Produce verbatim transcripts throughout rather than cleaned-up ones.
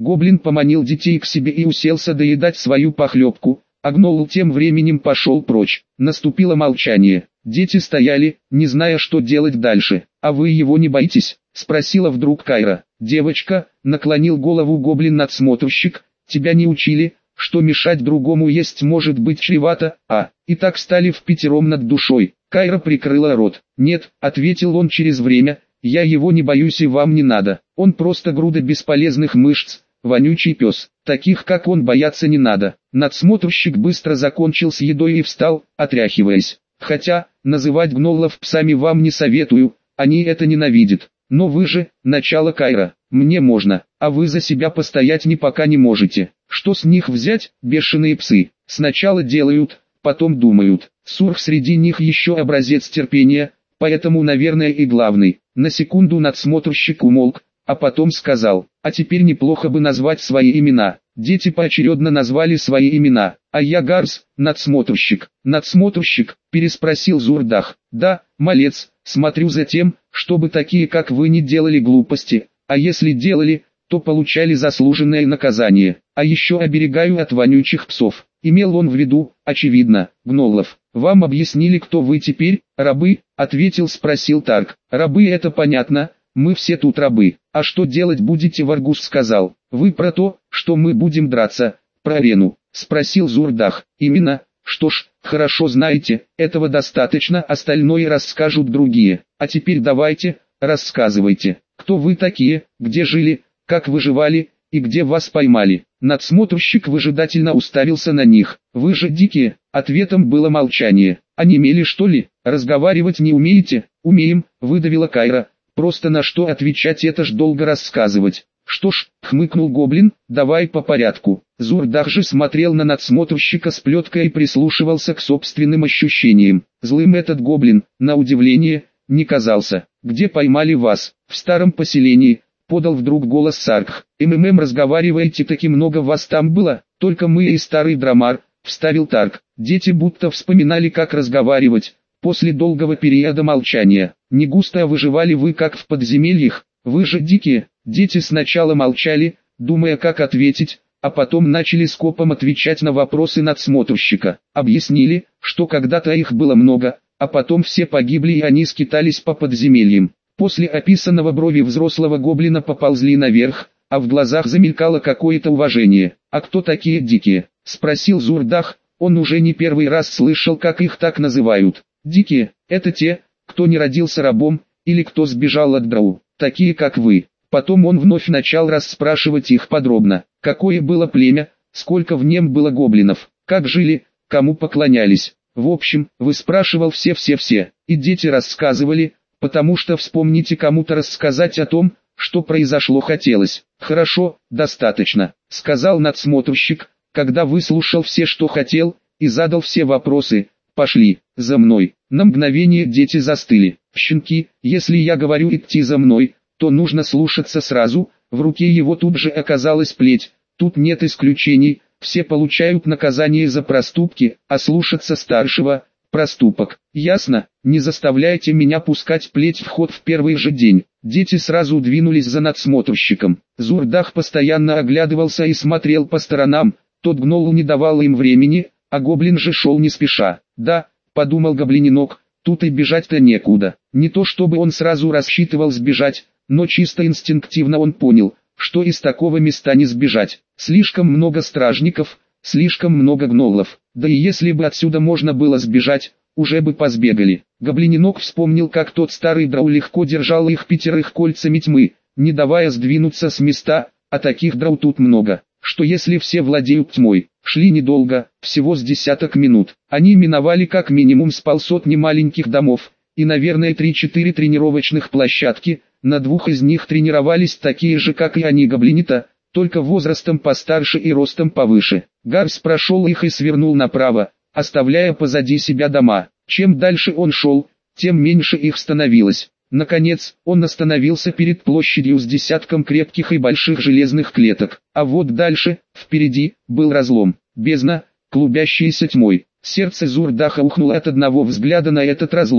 Гоблин поманил детей к себе и уселся доедать свою похлебку, а гнол тем временем пошел прочь. Наступило молчание. Дети стояли, не зная, что делать дальше. «А вы его не боитесь?» — спросила вдруг Кайра. «Девочка», — наклонил голову гоблин-надсмотрщик, — «тебя не учили, что мешать другому есть может быть чревато, а?» И так стали впятером над душой. Кайра прикрыла рот. «Нет», — ответил он через время, — «я его не боюсь и вам не надо. Он просто груда бесполезных мышц, вонючий пес. Таких как он бояться не надо». Надсмотрщик быстро закончил с едой и встал, отряхиваясь. «Хотя, называть гнолов псами вам не советую, они это ненавидят. Но вы же, начало Кайра, мне можно, а вы за себя постоять ни пока не можете. Что с них взять, бешеные псы? Сначала делают, потом думают. Сурх среди них еще образец терпения, поэтому, наверное, и главный». На секунду надсмотрщик умолк, а потом сказал: «А теперь неплохо бы назвать свои имена». Дети поочередно назвали свои имена. «А я Гарс, надсмотрщик». «Надсмотрщик?» — переспросил Зурдах. «Да, малец, смотрю за тем, чтобы такие как вы не делали глупости, а если делали, то получали заслуженное наказание. А еще оберегаю от вонючих псов». Имел он в виду, очевидно, гнолов. «Вам объяснили, кто вы теперь, рабы?» — ответил, спросил Тарк. «Рабы — это понятно, мы все тут рабы. А что делать будете?» — Варгус сказал. «Вы про то, что мы будем драться, про арену?» — спросил Зурдах. «Именно. Что ж, хорошо знаете, этого достаточно, остальное расскажут другие. А теперь давайте, рассказывайте, кто вы такие, где жили, как выживали, и где вас поймали». Надсмотрщик выжидательно уставился на них. «Вы же дикие?» Ответом было молчание. «Онемели, что ли? Разговаривать не умеете?» «Умеем», — выдавила Кайра. «Просто на что отвечать, это ж долго рассказывать». «Что ж», — хмыкнул гоблин, — «давай по порядку». Зурдах же смотрел на надсмотрщика с плеткой и прислушивался к собственным ощущениям. Злым этот гоблин, на удивление, не казался. «Где поймали вас?» «В старом поселении», — подал вдруг голос Саркх. «МММ, разговариваете, таки много вас там было?» «Только мы и старый Драмар», — вставил Тарк. Дети будто вспоминали, как разговаривать, после долгого периода молчания. «Не густо выживали вы, как в подземельях? Вы же дикие». Дети сначала молчали, думая, как ответить, а потом начали скопом отвечать на вопросы надсмотрщика. Объяснили, что когда-то их было много, а потом все погибли и они скитались по подземельям. После описанного брови взрослого гоблина поползли наверх, а в глазах замелькало какое-то уважение. «А кто такие дикие?» — спросил Зурдах, он уже не первый раз слышал, как их так называют. «Дикие — это те, кто не родился рабом, или кто сбежал от драу, такие как вы». Потом он вновь начал расспрашивать их подробно, какое было племя, сколько в нем было гоблинов, как жили, кому поклонялись. В общем, выспрашивал все-все-все, и дети рассказывали, потому что вспомните, кому-то рассказать о том, что произошло, хотелось. «Хорошо, достаточно», — сказал надсмотрщик, когда выслушал все, что хотел, и задал все вопросы. «Пошли, за мной». На мгновение дети застыли. «Щенки, если я говорю идти за мной, то нужно слушаться сразу». В руке его тут же оказалась плеть. «Тут нет исключений, все получают наказание за проступки, а слушаться старшего – проступок. Ясно? Не заставляйте меня пускать плеть в ход в первый же день». Дети сразу двинулись за надсмотрщиком. Зурдах постоянно оглядывался и смотрел по сторонам, тот гнол не давал им времени, а гоблин же шел не спеша. «Да», – подумал гоблиненок, – «тут и бежать-то некуда». Не то чтобы он сразу рассчитывал сбежать, но чисто инстинктивно он понял, что из такого места не сбежать. Слишком много стражников, слишком много гнолов. Да и если бы отсюда можно было сбежать, уже бы позбегали. Гоблиненок вспомнил, как тот старый драу легко держал их пятерых кольцами тьмы, не давая сдвинуться с места, а таких драу тут много. Что если все владеют тьмой? Шли недолго, всего с десяток минут. Они миновали как минимум с полсотни маленьких домов, и, наверное, три-четыре тренировочных площадки. На двух из них тренировались такие же, как и они, гоблинита, только возрастом постарше и ростом повыше. Гарс прошел их и свернул направо, оставляя позади себя дома. Чем дальше он шел, тем меньше их становилось. Наконец, он остановился перед площадью с десятком крепких и больших железных клеток. А вот дальше, впереди, был разлом, бездна, клубящаяся тьмой. Сердце Зурдаха ухнуло от одного взгляда на этот разлом.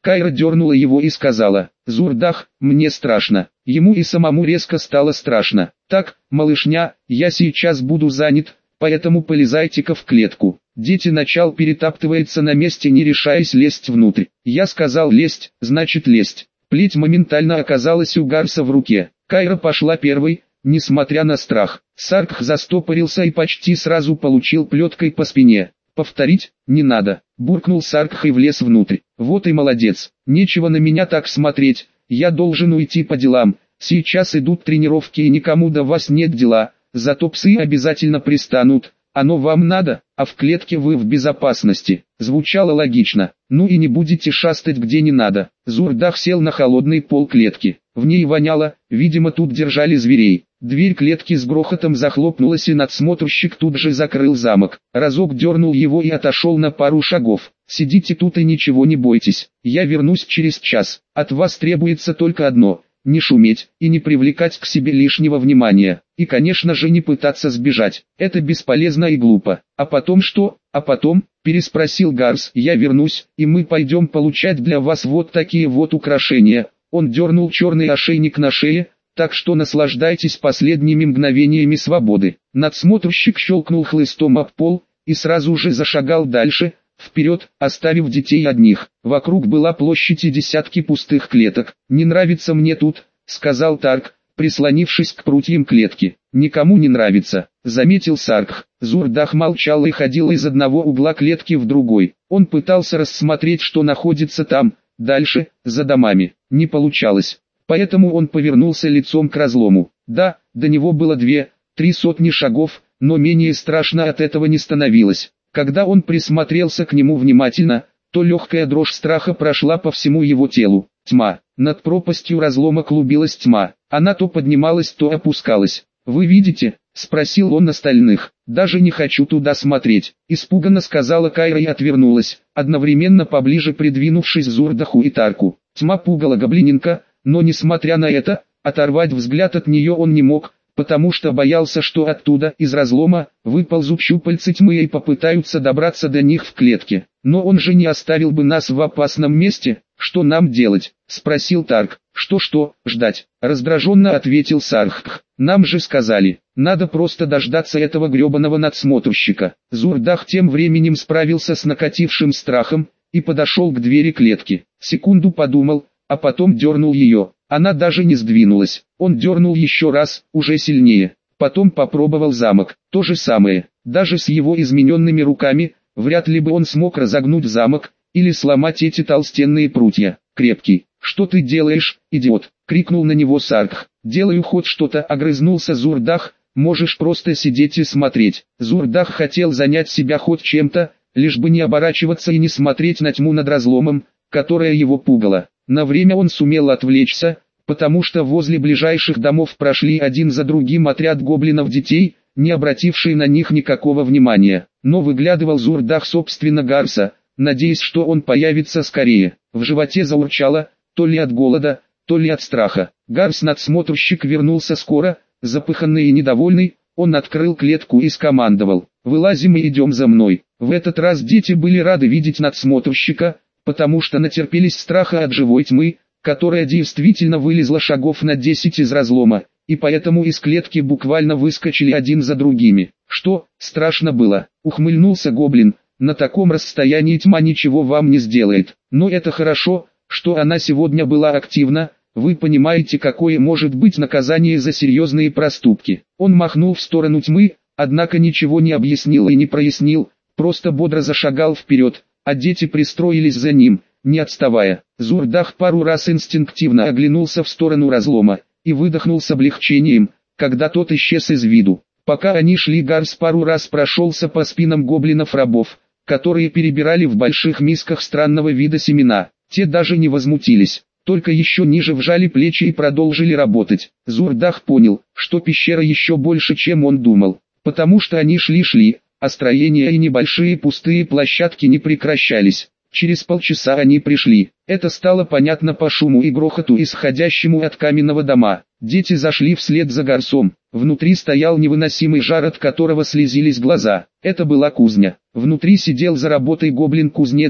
Кайра дернула его и сказала: «Зурдах, мне страшно». Ему и самому резко стало страшно. «Так, малышня, я сейчас буду занят, поэтому полезайте-ка в клетку». Дети начал перетаптывается на месте, не решаясь лезть внутрь. Я сказал лезть, значит лезть. Плеть моментально оказалась у Гарса в руке. Кайра пошла первой, несмотря на страх. Саркх застопорился и почти сразу получил плеткой по спине. «Повторить? Не надо», — буркнул Саркх и влез внутрь. «Вот и молодец, нечего на меня так смотреть, я должен уйти по делам, сейчас идут тренировки и никому до вас нет дела, зато псы обязательно пристанут, оно вам надо, а в клетке вы в безопасности». Звучало логично. «Ну и не будете шастать где не надо». Зурдах сел на холодный пол клетки. В ней воняло, видимо тут держали зверей. Дверь клетки с грохотом захлопнулась и надсмотрщик тут же закрыл замок. Разок дернул его и отошел на пару шагов. «Сидите тут и ничего не бойтесь, я вернусь через час. От вас требуется только одно — не шуметь и не привлекать к себе лишнего внимания. И конечно же не пытаться сбежать, это бесполезно и глупо». «А потом что?» «А потом?» — переспросил Гарс. «Я вернусь, и мы пойдем получать для вас вот такие вот украшения». Он дернул черный ошейник на шее, так что наслаждайтесь последними мгновениями свободы. Надсмотрщик щелкнул хлыстом об пол и сразу же зашагал дальше, вперед, оставив детей одних. Вокруг была площадь и десятки пустых клеток. «Не нравится мне тут», — сказал Тарк, прислонившись к прутьям клетки. «Никому не нравится», — заметил Саркх. Зурдах молчал и ходил из одного угла клетки в другой. Он пытался рассмотреть, что находится там, дальше, за домами. Не получалось. Поэтому он повернулся лицом к разлому. Да, до него было две, три сотни шагов, но менее страшно от этого не становилось. Когда он присмотрелся к нему внимательно, то легкая дрожь страха прошла по всему его телу. Тьма. Над пропастью разлома клубилась тьма. Она то поднималась, то опускалась. «Вы видите?» — спросил он остальных. «Даже не хочу туда смотреть», — испуганно сказала Кайра и отвернулась, одновременно поближе придвинувшись к Зурдаху и Тарку. Тьма пугала гоблиненка, но несмотря на это, оторвать взгляд от нее он не мог, потому что боялся, что оттуда, из разлома, выползут щупальцы тьмы и попытаются добраться до них в клетке. «Но он же не оставил бы нас в опасном месте, что нам делать?» — спросил Тарк. «Что-что, ждать?» — раздраженно ответил Саркх. «Нам же сказали, надо просто дождаться этого гребаного надсмотрщика». Зурдах тем временем справился с накатившим страхом и подошел к двери клетки. Секунду подумал, а потом дернул ее. Она даже не сдвинулась. Он дернул еще раз, уже сильнее. Потом попробовал замок. То же самое. Даже с его измененными руками, вряд ли бы он смог разогнуть замок, или сломать эти толстенные прутья. «Крепкий, что ты делаешь, идиот?» — крикнул на него Саркх. «Делаю хоть что-то», — огрызнулся Зурдах. «Можешь просто сидеть и смотреть». Зурдах хотел занять себя хоть чем-то, лишь бы не оборачиваться и не смотреть на тьму над разломом, которая его пугала. На время он сумел отвлечься, потому что возле ближайших домов прошли один за другим отряд гоблинов-детей, не обратившие на них никакого внимания. Но выглядывал Зурдах собственно Гарса, надеясь, что он появится скорее. В животе заурчало, то ли от голода, то ли от страха. Гарс-надсмотрщик вернулся скоро, запыханный и недовольный. Он открыл клетку и скомандовал: «Вылазим и идем за мной». В этот раз дети были рады видеть надсмотрщика, потому что натерпелись страха от живой тьмы, которая действительно вылезла шагов на десять из разлома, и поэтому из клетки буквально выскочили один за другими. «Что, страшно было?» — ухмыльнулся гоблин. «На таком расстоянии тьма ничего вам не сделает. Но это хорошо, что она сегодня была активна, вы понимаете, какое может быть наказание за серьезные проступки». Он махнул в сторону тьмы, однако ничего не объяснил и не прояснил, просто бодро зашагал вперед, а дети пристроились за ним, не отставая. Зурдах пару раз инстинктивно оглянулся в сторону разлома и выдохнул с облегчением, когда тот исчез из виду. Пока они шли, Гарс пару раз прошелся по спинам гоблинов-рабов, которые перебирали в больших мисках странного вида семена. Те даже не возмутились, только еще ниже вжали плечи и продолжили работать. Зурдах понял, что пещера еще больше, чем он думал, потому что они шли-шли, а строения и небольшие пустые площадки не прекращались. Через полчаса они пришли. Это стало понятно по шуму и грохоту, исходящему от каменного дома. Дети зашли вслед за Гарсом. Внутри стоял невыносимый жар, от которого слезились глаза. Это была кузня. Внутри сидел за работой гоблин-кузнец,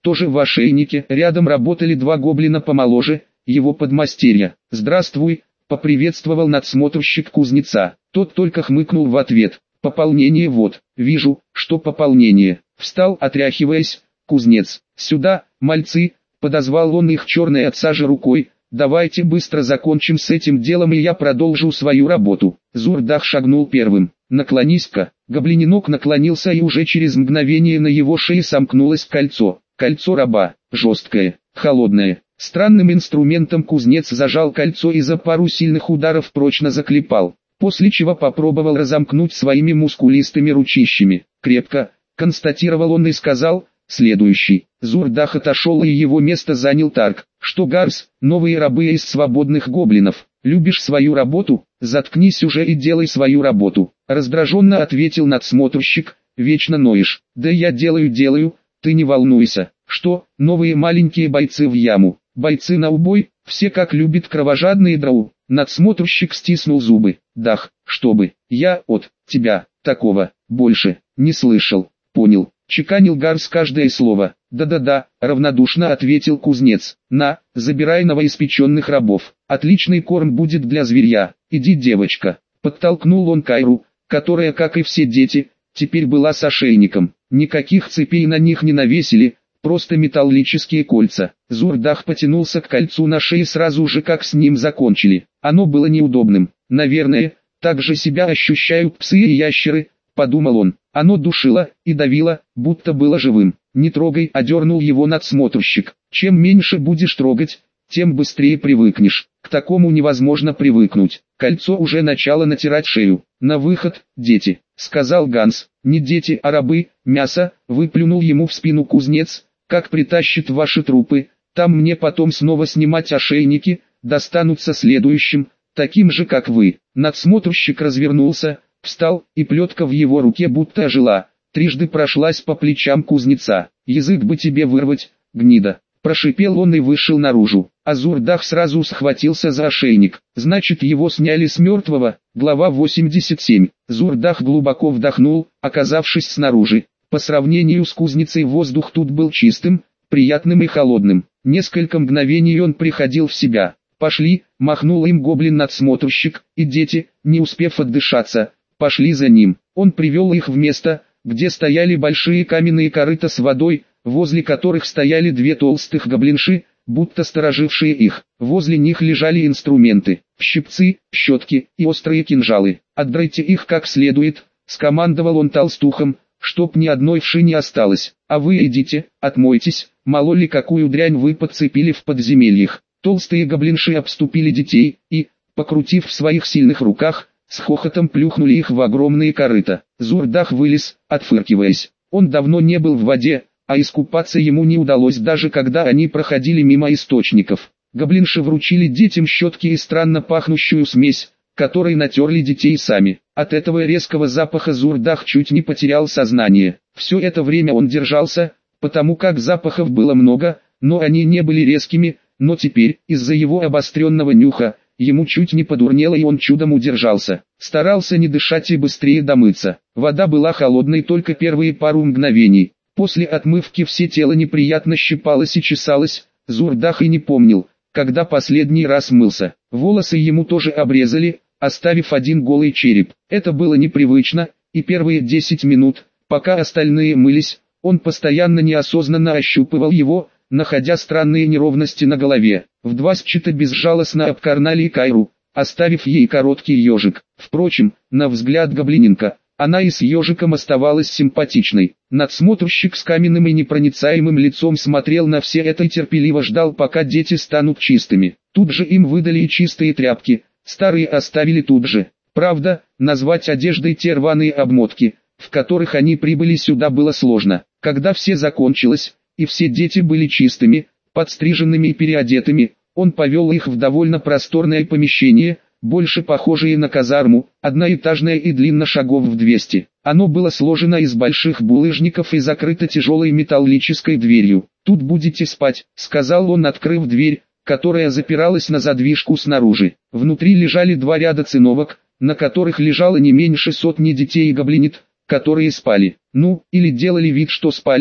тоже в ошейнике. Рядом работали два гоблина помоложе, его подмастерья. «Здравствуй», — поприветствовал надсмотрщик кузнеца. Тот только хмыкнул в ответ. «Пополнение вот, вижу, что пополнение». Встал, отряхиваясь, кузнец. «Сюда, мальцы», — подозвал он их черной от сажи рукой. «Давайте быстро закончим с этим делом, и я продолжу свою работу». Зурдах шагнул первым. «Наклонись-ка». Гоблиненок наклонился, и уже через мгновение на его шее сомкнулось кольцо. Кольцо раба, жесткое, холодное. Странным инструментом кузнец зажал кольцо и за пару сильных ударов прочно заклепал, после чего попробовал разомкнуть своими мускулистыми ручищами. «Крепко», — констатировал он и сказал: «Следующий». Зурдах отошел, и его место занял Тарк. «Что, Гарс, новые рабы из свободных гоблинов? Любишь свою работу? Заткнись уже и делай свою работу», — раздраженно ответил надсмотрщик. «Вечно ноешь». «Да я делаю делаю, ты не волнуйся». «Что, новые маленькие бойцы в яму? Бойцы на убой, все как любят кровожадные драу». Надсмотрщик стиснул зубы. «Дах, чтобы я от тебя такого больше не слышал». «Понял», — чеканил Гарс каждое слово. «Да-да-да», — равнодушно ответил кузнец. «На, забирай новоиспеченных рабов. Отличный корм будет для зверья. Иди, девочка». Подтолкнул он Кайру, которая, как и все дети, теперь была с ошейником. Никаких цепей на них не навесили, просто металлические кольца. Зурдах потянулся к кольцу на шее сразу же, как с ним закончили. Оно было неудобным. «Наверное, так же себя ощущают псы и ящеры», — подумал он. Оно душило и давило, будто было живым. «Не трогай», — одернул его надсмотрщик. «Чем меньше будешь трогать, тем быстрее привыкнешь. К такому невозможно привыкнуть». Кольцо уже начало натирать шею. «На выход, дети», — сказал Ганс. «Не дети, а рабы, мясо», — выплюнул ему в спину кузнец. «Как притащит ваши трупы, там мне потом снова снимать ошейники, достанутся следующим, таким же как вы». Надсмотрщик развернулся, встал, и плетка в его руке будто ожила, трижды прошлась по плечам кузнеца. «Язык бы тебе вырвать, гнида!» Прошипел он и вышел наружу. Азурдах сразу схватился за ошейник. Значит, его сняли с мертвого. Глава восемьдесят семь. Зурдах глубоко вдохнул, оказавшись снаружи. По сравнению с кузницей воздух тут был чистым, приятным и холодным. Несколько мгновений он приходил в себя. «Пошли», — махнул им гоблин-надсмотрщик, и дети, не успев отдышаться, пошли за ним. Он привел их в место, где стояли большие каменные корыта с водой, возле которых стояли две толстых гоблинши, будто сторожившие их. Возле них лежали инструменты, щипцы, щетки и острые кинжалы. «Отдрайте их как следует», — скомандовал он толстухам, чтоб ни одной вши не осталось. «А вы идите, отмойтесь, мало ли какую дрянь вы подцепили в подземельях». Толстые гоблинши обступили детей и, покрутив в своих сильных руках, с хохотом плюхнули их в огромные корыта. Зурдах вылез, отфыркиваясь. Он давно не был в воде, а искупаться ему не удалось, даже когда они проходили мимо источников. Гоблинши вручили детям щетки и странно пахнущую смесь, которой натерли детей сами. От этого резкого запаха Зурдах чуть не потерял сознание. Все это время он держался, потому как запахов было много, но они не были резкими, но теперь, из-за его обостренного нюха, ему чуть не подурнело, и он чудом удержался. Старался не дышать и быстрее домыться. Вода была холодной только первые пару мгновений. После отмывки все тело неприятно щипалось и чесалось. Зурдах и не помнил, когда последний раз мылся. Волосы ему тоже обрезали, оставив один голый череп. Это было непривычно, и первые десять минут, пока остальные мылись, он постоянно неосознанно ощупывал его, находя странные неровности на голове. Вдвадцать безжалостно обкарнали Кайру, оставив ей короткий ежик. Впрочем, на взгляд гоблиненка, она и с ежиком оставалась симпатичной. Надсмотрщик с каменным и непроницаемым лицом смотрел на все это и терпеливо ждал, пока дети станут чистыми. Тут же им выдали и чистые тряпки, старые оставили тут же. Правда, назвать одеждой те рваные обмотки, в которых они прибыли сюда, было сложно. Когда все закончилось, и все дети были чистыми, подстриженными и переодетыми, он повел их в довольно просторное помещение, больше похожее на казарму, одноэтажное и длинно шагов в двести. Оно было сложено из больших булыжников и закрыто тяжелой металлической дверью. «Тут будете спать», — сказал он, открыв дверь, которая запиралась на задвижку снаружи. Внутри лежали два ряда циновок, на которых лежало не меньше сотни детей и гоблинит, которые спали. Ну, или делали вид, что спали,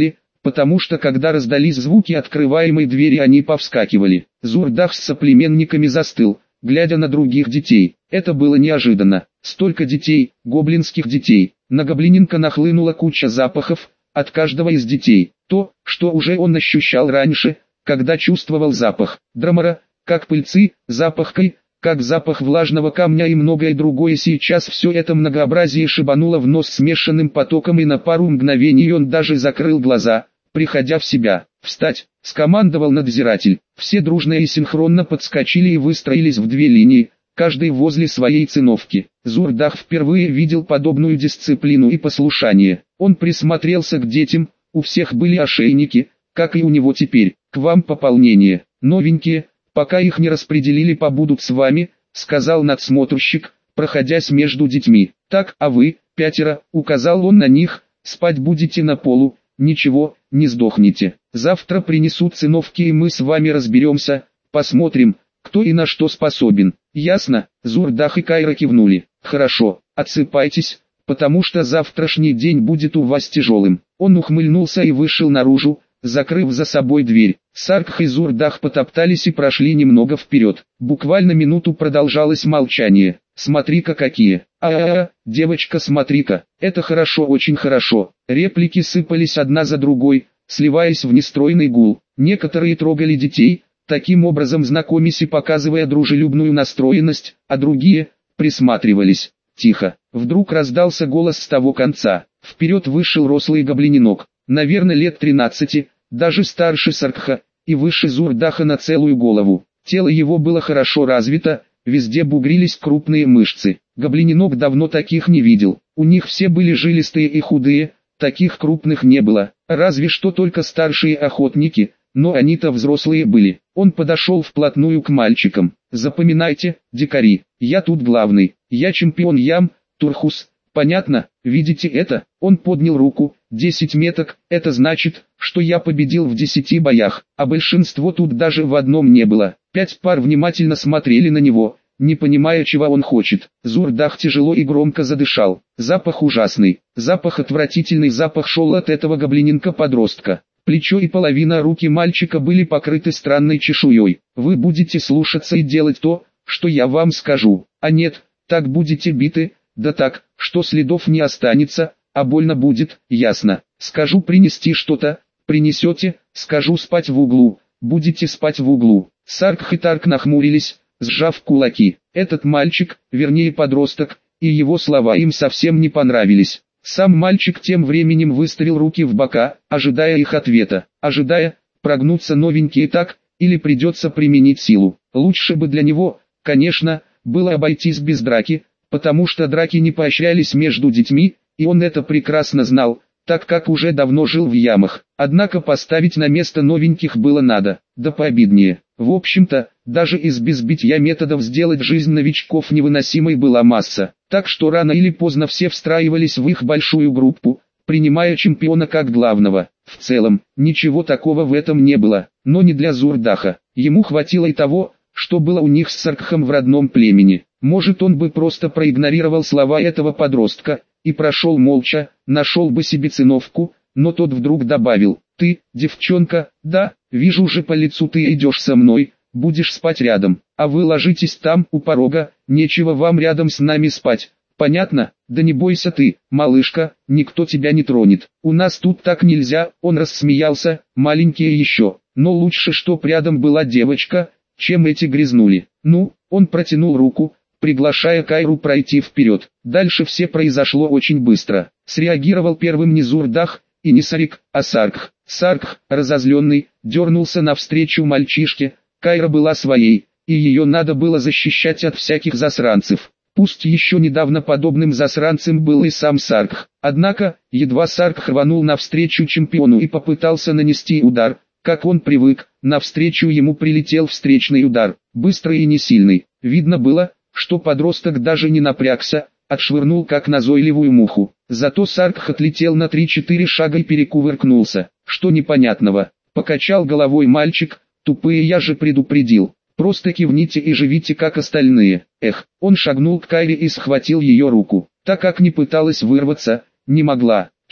потому что когда раздались звуки открываемой двери, они повскакивали. Зурдах с соплеменниками застыл, глядя на других детей. Это было неожиданно. Столько детей, гоблинских детей. На гоблиненка нахлынула куча запахов, от каждого из детей. То, что уже он ощущал раньше, когда чувствовал запах драмара, как пыльцы, запах кай, как запах влажного камня и многое другое. Сейчас все это многообразие шибануло в нос смешанным потоком, и на пару мгновений он даже закрыл глаза, приходя в себя. «Встать!» — скомандовал надзиратель. Все дружно и синхронно подскочили и выстроились в две линии, каждый возле своей циновки. Зурдах впервые видел подобную дисциплину и послушание. Он присмотрелся к детям, у всех были ошейники, как и у него теперь. «К вам пополнение, новенькие, пока их не распределили, побудут с вами», — сказал надсмотрщик, проходясь между детьми. «Так, а вы, пятеро», — указал он на них, — «спать будете на полу, ничего, не сдохнете. Завтра принесут циновки, и мы с вами разберемся, посмотрим, кто и на что способен». «Ясно?» — Зурдах и Кайра кивнули. «Хорошо, отсыпайтесь, потому что завтрашний день будет у вас тяжелым». Он ухмыльнулся и вышел наружу, закрыв за собой дверь. Саркх и Зурдах потоптались и прошли немного вперед. Буквально минуту продолжалось молчание. «Смотри-ка какие! А-а-а, девочка, смотри-ка! Это хорошо, очень хорошо!» Реплики сыпались одна за другой, сливаясь в нестройный гул. Некоторые трогали детей, таким образом знакомясь и показывая дружелюбную настроенность, а другие присматривались. «Тихо!» Вдруг раздался голос с того конца. Вперед вышел рослый гоблиненок, наверное лет тринадцати, даже старше Саркха, и выше Зурдаха на целую голову. Тело его было хорошо развито, везде бугрились крупные мышцы. Гоблиненок давно таких не видел. У них все были жилистые и худые, таких крупных не было, разве что только старшие охотники, но они-то взрослые были. Он подошел вплотную к мальчикам. «Запоминайте, дикари, я тут главный, я чемпион ям, Турхус, понятно, видите это?» Он поднял руку. «Десять меток, это значит, что я победил в десяти боях, а большинство тут даже в одном не было». Пять пар внимательно смотрели на него, не понимая, чего он хочет. Зурдах тяжело и громко задышал. Запах ужасный, запах отвратительный, запах шел от этого гоблиненка-подростка. Плечо и половина руки мальчика были покрыты странной чешуей. «Вы будете слушаться и делать то, что я вам скажу, а нет, так будете биты, да так, что следов не останется, а больно будет, ясно. Скажу принести что-то, принесете, скажу спать в углу, будете спать в углу». Саркх и Тарк нахмурились, сжав кулаки. Этот мальчик, вернее подросток, и его слова им совсем не понравились. Сам мальчик тем временем выставил руки в бока, ожидая их ответа. Ожидая, прогнуться новенькие так, или придется применить силу. Лучше бы для него, конечно, было обойтись без драки, потому что драки не поощрялись между детьми, и он это прекрасно знал, так как уже давно жил в ямах. Однако поставить на место новеньких было надо, да пообиднее. В общем-то, даже из безбитья методов сделать жизнь новичков невыносимой была масса. Так что рано или поздно все встраивались в их большую группу, принимая чемпиона как главного. В целом, ничего такого в этом не было, но не для Зурдаха. Ему хватило и того, что было у них с Саркхом в родном племени. Может, он бы просто проигнорировал слова этого подростка и прошел молча, нашел бы себе циновку, но тот вдруг добавил: «Ты, девчонка, да, вижу же по лицу, ты идешь со мной, будешь спать рядом, а вы ложитесь там у порога, нечего вам рядом с нами спать, понятно? Да не бойся ты, малышка, никто тебя не тронет, у нас тут так нельзя». Он рассмеялся: «Маленькие еще, но лучше, чтоб рядом была девочка, чем эти грязнули». «Ну», он протянул руку, приглашая Кайру пройти вперед. Дальше все произошло очень быстро. Среагировал первым не Зурдах и не Сарик, а Саркх. Саркх, разозленный, дернулся навстречу мальчишке. Кайра была своей, и ее надо было защищать от всяких засранцев. Пусть еще недавно подобным засранцем был и сам Саркх. Однако, едва Саркх рванул навстречу чемпиону и попытался нанести удар, как он привык, навстречу ему прилетел встречный удар, быстрый и не сильный. Видно было, что подросток даже не напрягся, отшвырнул как назойливую муху. Зато Саркх отлетел на три-четыре шага и перекувыркнулся. «Что непонятного?» — покачал головой мальчик. «Тупые, я же предупредил. Просто кивните и живите как остальные». Эх, он шагнул к Кайре и схватил ее руку. Так как не пыталась вырваться, не могла.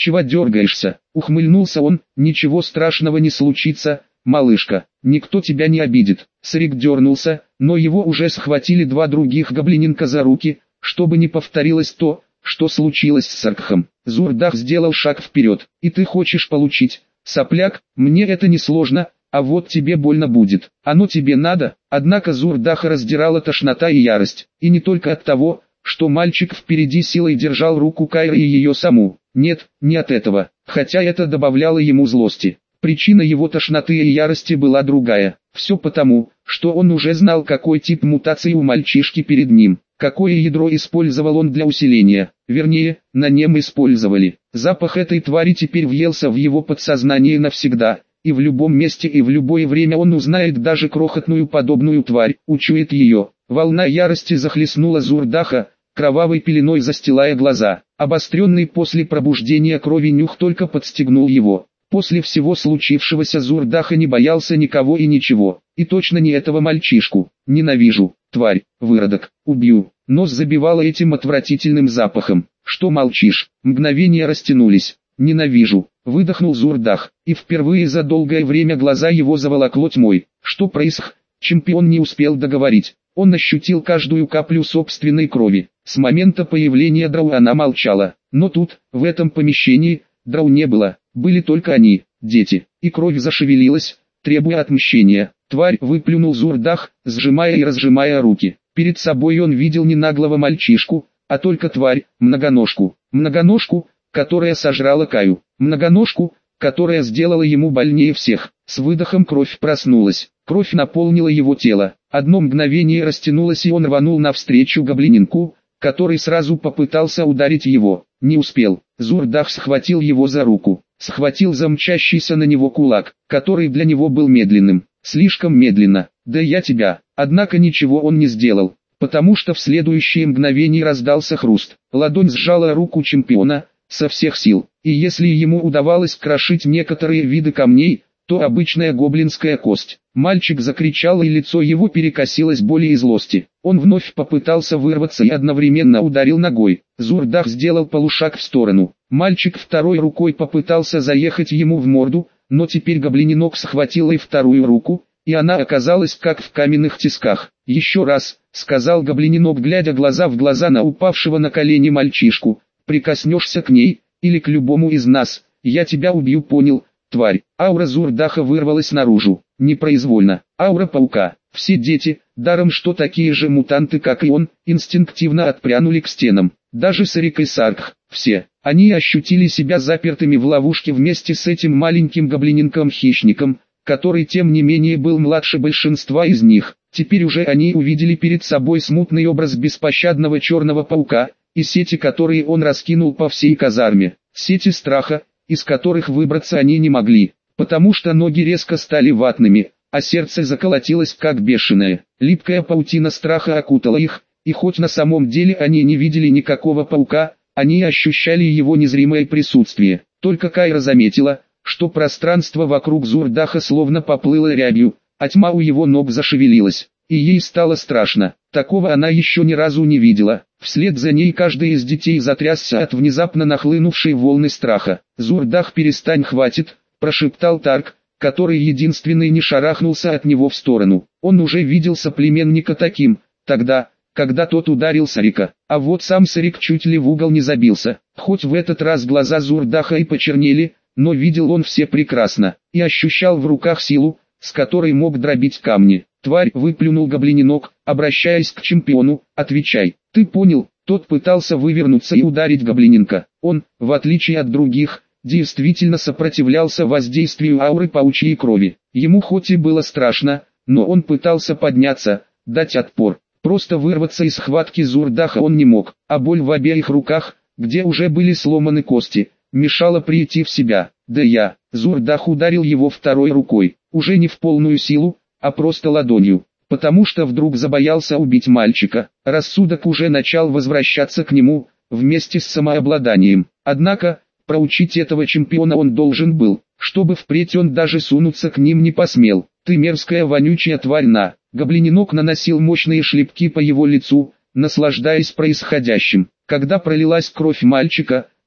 Чего дергаешься? Ухмыльнулся он. Ничего страшного не случится, малышка, никто тебя не обидит. Сарик дернулся, но его уже схватили два других гоблиненка за руки, чтобы не повторилось то, что случилось с Саркхом. Зурдах сделал шаг вперед. И ты хочешь получить, сопляк? Мне это не сложно, а вот тебе больно будет. Оно тебе надо? Однако Зурдаха раздирала тошнота и ярость. И не только от того, что мальчик впереди силой держал руку Кайры и ее саму. Нет, не от этого, хотя это добавляло ему злости. Причина его тошноты и ярости была другая. Все потому, что он уже знал, какой тип мутации у мальчишки перед ним. Какое ядро использовал он для усиления, вернее, на нем использовали. Запах этой твари теперь въелся в его подсознание навсегда, и в любом месте и в любое время он узнает даже крохотную подобную тварь, учует ее. Волна ярости захлестнула Зурдаха, кровавой пеленой застилая глаза. Обостренный после пробуждения крови нюх только подстегнул его. После всего случившегося Зурдаха не боялся никого и ничего, и точно не этого мальчишку. Ненавижу, тварь, выродок, убью. Нос забивало этим отвратительным запахом. Что молчишь? Мгновения растянулись. Ненавижу, выдохнул Зурдах, и впервые за долгое время глаза его заволокло тьмой. Что происходит? Чемпион не успел договорить. Он ощутил каждую каплю собственной крови. С момента появления Драу она молчала, но тут, в этом помещении, Драу не было, были только они, дети, и кровь зашевелилась, требуя отмщения. Тварь, выплюнул Зурдах, сжимая и разжимая руки. Перед собой он видел не наглого мальчишку, а только тварь, многоножку. Многоножку, которая сожрала Каю. Многоножку, которая сделала ему больнее всех. С выдохом кровь проснулась. Кровь наполнила его тело. Одно мгновение растянулось, и он рванул навстречу гоблининку, который сразу попытался ударить его. Не успел. Зурдах схватил его за руку. Схватил за мчащийся на него кулак, который для него был медленным. Слишком медленно. Да я тебя. Однако ничего он не сделал, потому что в следующее мгновение раздался хруст. Ладонь сжала руку чемпиона со всех сил. И если ему удавалось крошить некоторые виды камней, то обычная гоблинская кость. Мальчик закричал, и лицо его перекосилось болью и злости. Он вновь попытался вырваться и одновременно ударил ногой. Зурдах сделал полушаг в сторону. Мальчик второй рукой попытался заехать ему в морду, но теперь гоблининок схватила и вторую руку, и она оказалась как в каменных тисках. «Еще раз», — сказал гоблининок, глядя глаза в глаза на упавшего на колени мальчишку, — «прикоснешься к ней, или к любому из нас, я тебя убью, понял, тварь?» Аура Зурдаха вырвалась наружу, непроизвольно. Аура паука. Все дети, даром что такие же мутанты как и он, инстинктивно отпрянули к стенам. Даже Сарик и Саркх, все. Они ощутили себя запертыми в ловушке вместе с этим маленьким гоблиненком-хищником, который тем не менее был младше большинства из них. Теперь уже они увидели перед собой смутный образ беспощадного черного паука, и сети, которые он раскинул по всей казарме. Сети страха, из которых выбраться они не могли, потому что ноги резко стали ватными, а сердце заколотилось как бешеное. Липкая паутина страха окутала их, и хоть на самом деле они не видели никакого паука, они ощущали его незримое присутствие. Только Кайра заметила, что пространство вокруг Зурдаха словно поплыло рябью, а тьма у его ног зашевелилась, и ей стало страшно. Такого она еще ни разу не видела. Вслед за ней каждый из детей затрясся от внезапно нахлынувшей волны страха. «Зурдах, перестань, хватит», – прошептал Тарк, который единственный не шарахнулся от него в сторону. Он уже видел соплеменника таким, тогда, когда тот ударил Сарика, а вот сам Сарик чуть ли в угол не забился. Хоть в этот раз глаза Зурдаха и почернели, но видел он все прекрасно, и ощущал в руках силу, с которой мог дробить камни. «Тварь», — выплюнул гоблиненок, обращаясь к чемпиону, — «отвечай». «Ты понял?» Тот пытался вывернуться и ударить гоблиненка. Он, в отличие от других, действительно сопротивлялся воздействию ауры паучьей крови. Ему хоть и было страшно, но он пытался подняться, дать отпор. Просто вырваться из схватки Зурдаха он не мог, а боль в обеих руках, где уже были сломаны кости, мешала прийти в себя. «Да я». Зурдах ударил его второй рукой, уже не в полную силу, а просто ладонью, потому что вдруг забоялся убить мальчика. Рассудок уже начал возвращаться к нему, вместе с самообладанием. Однако, проучить этого чемпиона он должен был, чтобы впредь он даже сунуться к ним не посмел. «Ты мерзкая вонючая тварь на!» Гоблиненок наносил мощные шлепки по его лицу, наслаждаясь происходящим. Когда пролилась кровь мальчика,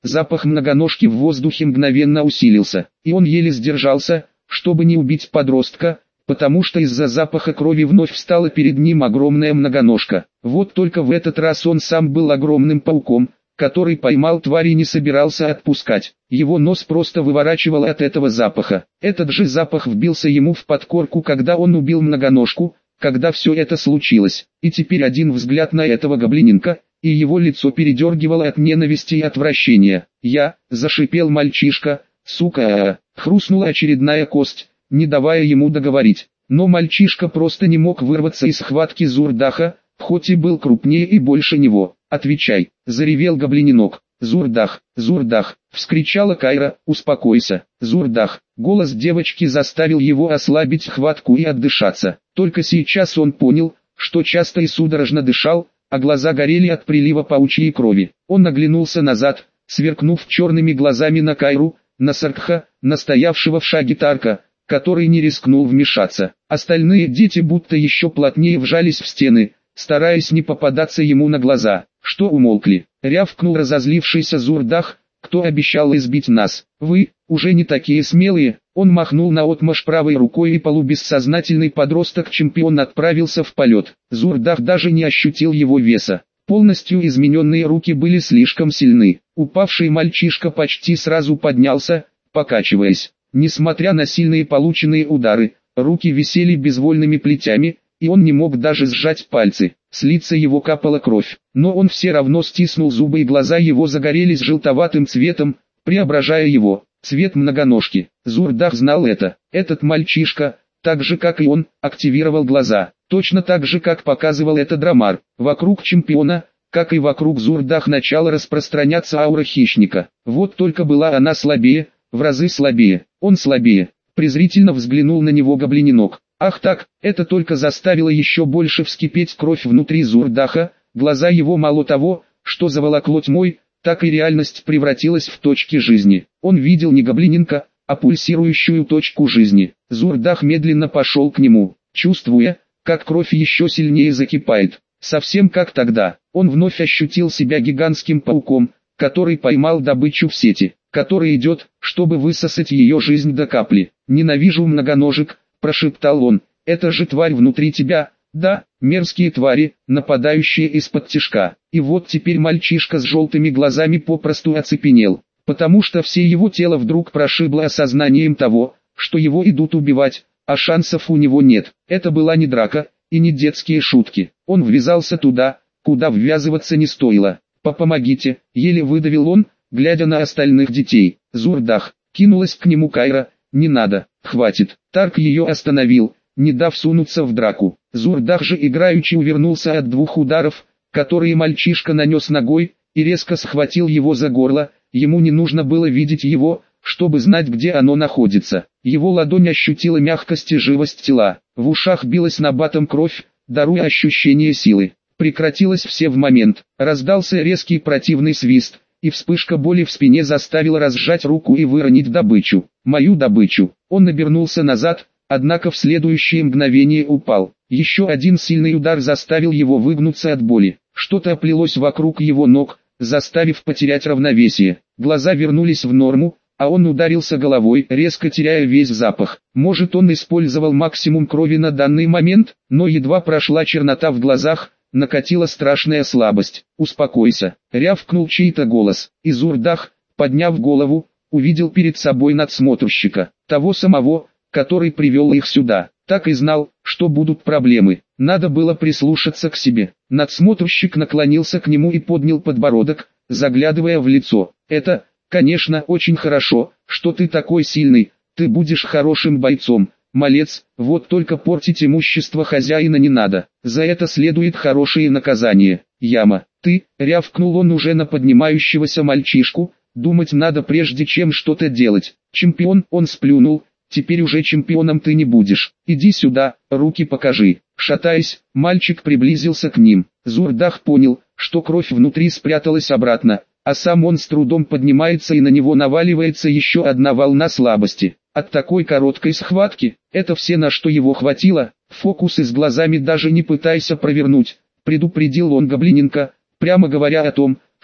запах многоножки в воздухе мгновенно усилился, и он еле сдержался, чтобы не убить подростка, потому что из-за запаха крови вновь встала перед ним огромная многоножка. Вот только в этот раз он сам был огромным пауком, который поймал тварь и не собирался отпускать. Его нос просто выворачивал от этого запаха. Этот же запах вбился ему в подкорку, когда он убил многоножку, когда все это случилось. И теперь один взгляд на этого гоблиненка, и его лицо передергивало от ненависти и отвращения. «Я», — зашипел мальчишка, — «сука!» Хрустнула очередная кость, не давая ему договорить. Но мальчишка просто не мог вырваться из схватки Зурдаха, хоть и был крупнее и больше него. «Отвечай!» — заревел гоблиненок. «Зурдах! Зурдах!» — вскричала Кайра. «Успокойся!» «Зурдах!» Голос девочки заставил его ослабить хватку и отдышаться. Только сейчас он понял, что часто и судорожно дышал, а глаза горели от прилива паучьей крови. Он оглянулся назад, сверкнув черными глазами на Кайру, на Саркха, настоявшего в шаге Тарка, который не рискнул вмешаться. Остальные дети будто еще плотнее вжались в стены, стараясь не попадаться ему на глаза. «Что умолкли?» — рявкнул разозлившийся Зурдах. «Кто обещал избить нас? Вы, уже не такие смелые!» Он махнул наотмашь правой рукой, и полубессознательный подросток-чемпион отправился в полет. Зурдах даже не ощутил его веса. Полностью измененные руки были слишком сильны. Упавший мальчишка почти сразу поднялся, покачиваясь. Несмотря на сильные полученные удары, руки висели безвольными плетями, и он не мог даже сжать пальцы. С лица его капала кровь, но он все равно стиснул зубы, и глаза его загорелись желтоватым цветом, преображая его. Цвет многоножки. Зурдах знал это. Этот мальчишка, так же как и он, активировал глаза. Точно так же, как показывал это Драмар. Вокруг чемпиона, как и вокруг Зурдах, начала распространяться аура хищника. Вот только была она слабее, в разы слабее. Он слабее. Презрительно взглянул на него гоблиненок. Ах так, это только заставило еще больше вскипеть кровь внутри Зурдаха. Глаза его мало того, что заволокло тьмой, так и реальность превратилась в точки жизни. Он видел не гоблиненка, а пульсирующую точку жизни. Зурдах медленно пошел к нему, чувствуя, как кровь еще сильнее закипает. Совсем как тогда, он вновь ощутил себя гигантским пауком, который поймал добычу в сети, который идет, чтобы высосать ее жизнь до капли. «Ненавижу многоножек», — прошептал он, — «это же тварь внутри тебя». Да, мерзкие твари, нападающие из-под тишка. И вот теперь мальчишка с желтыми глазами попросту оцепенел, потому что все его тело вдруг прошибло осознанием того, что его идут убивать, а шансов у него нет. Это была не драка, и не детские шутки. Он ввязался туда, куда ввязываться не стоило. «Помогите», — еле выдавил он, глядя на остальных детей. Зурдах, кинулась к нему Кайра. «Не надо, хватит». Тарк ее остановил, не дав сунуться в драку. Зурдах же играючи увернулся от двух ударов, которые мальчишка нанес ногой, и резко схватил его за горло. Ему не нужно было видеть его, чтобы знать, где оно находится. Его ладонь ощутила мягкость и живость тела. В ушах билась набатом кровь, даруя ощущение силы. Прекратилось все в момент. Раздался резкий противный свист, и вспышка боли в спине заставила разжать руку и выронить добычу. Мою добычу. Он обернулся назад, однако в следующее мгновение упал. Еще один сильный удар заставил его выгнуться от боли. Что-то оплелось вокруг его ног, заставив потерять равновесие. Глаза вернулись в норму, а он ударился головой, резко теряя весь запах. Может, он использовал максимум крови на данный момент, но едва прошла чернота в глазах, накатила страшная слабость. «Успокойся», — рявкнул чей-то голос. И Зурдах, подняв голову, увидел перед собой надсмотрщика, того самого, который привел их сюда. Так и знал, что будут проблемы. Надо было прислушаться к себе. Надсмотрщик наклонился к нему и поднял подбородок, заглядывая в лицо. «Это, конечно, очень хорошо, что ты такой сильный. Ты будешь хорошим бойцом, малец. Вот только портить имущество хозяина не надо. За это следует хорошее наказание. Яма, ты», — рявкнул он уже на поднимающегося мальчишку, — «думать надо прежде чем что-то делать». «Чемпион», — он сплюнул, — «теперь уже чемпионом ты не будешь. Иди сюда, руки покажи». Шатаясь, мальчик приблизился к ним. Зурдах понял, что кровь внутри спряталась обратно, а сам он с трудом поднимается, и на него наваливается еще одна волна слабости. От такой короткой схватки, это все, на что его хватило. Фокусы с глазами даже не пытайся провернуть, предупредил он гоблиненка, прямо говоря о том,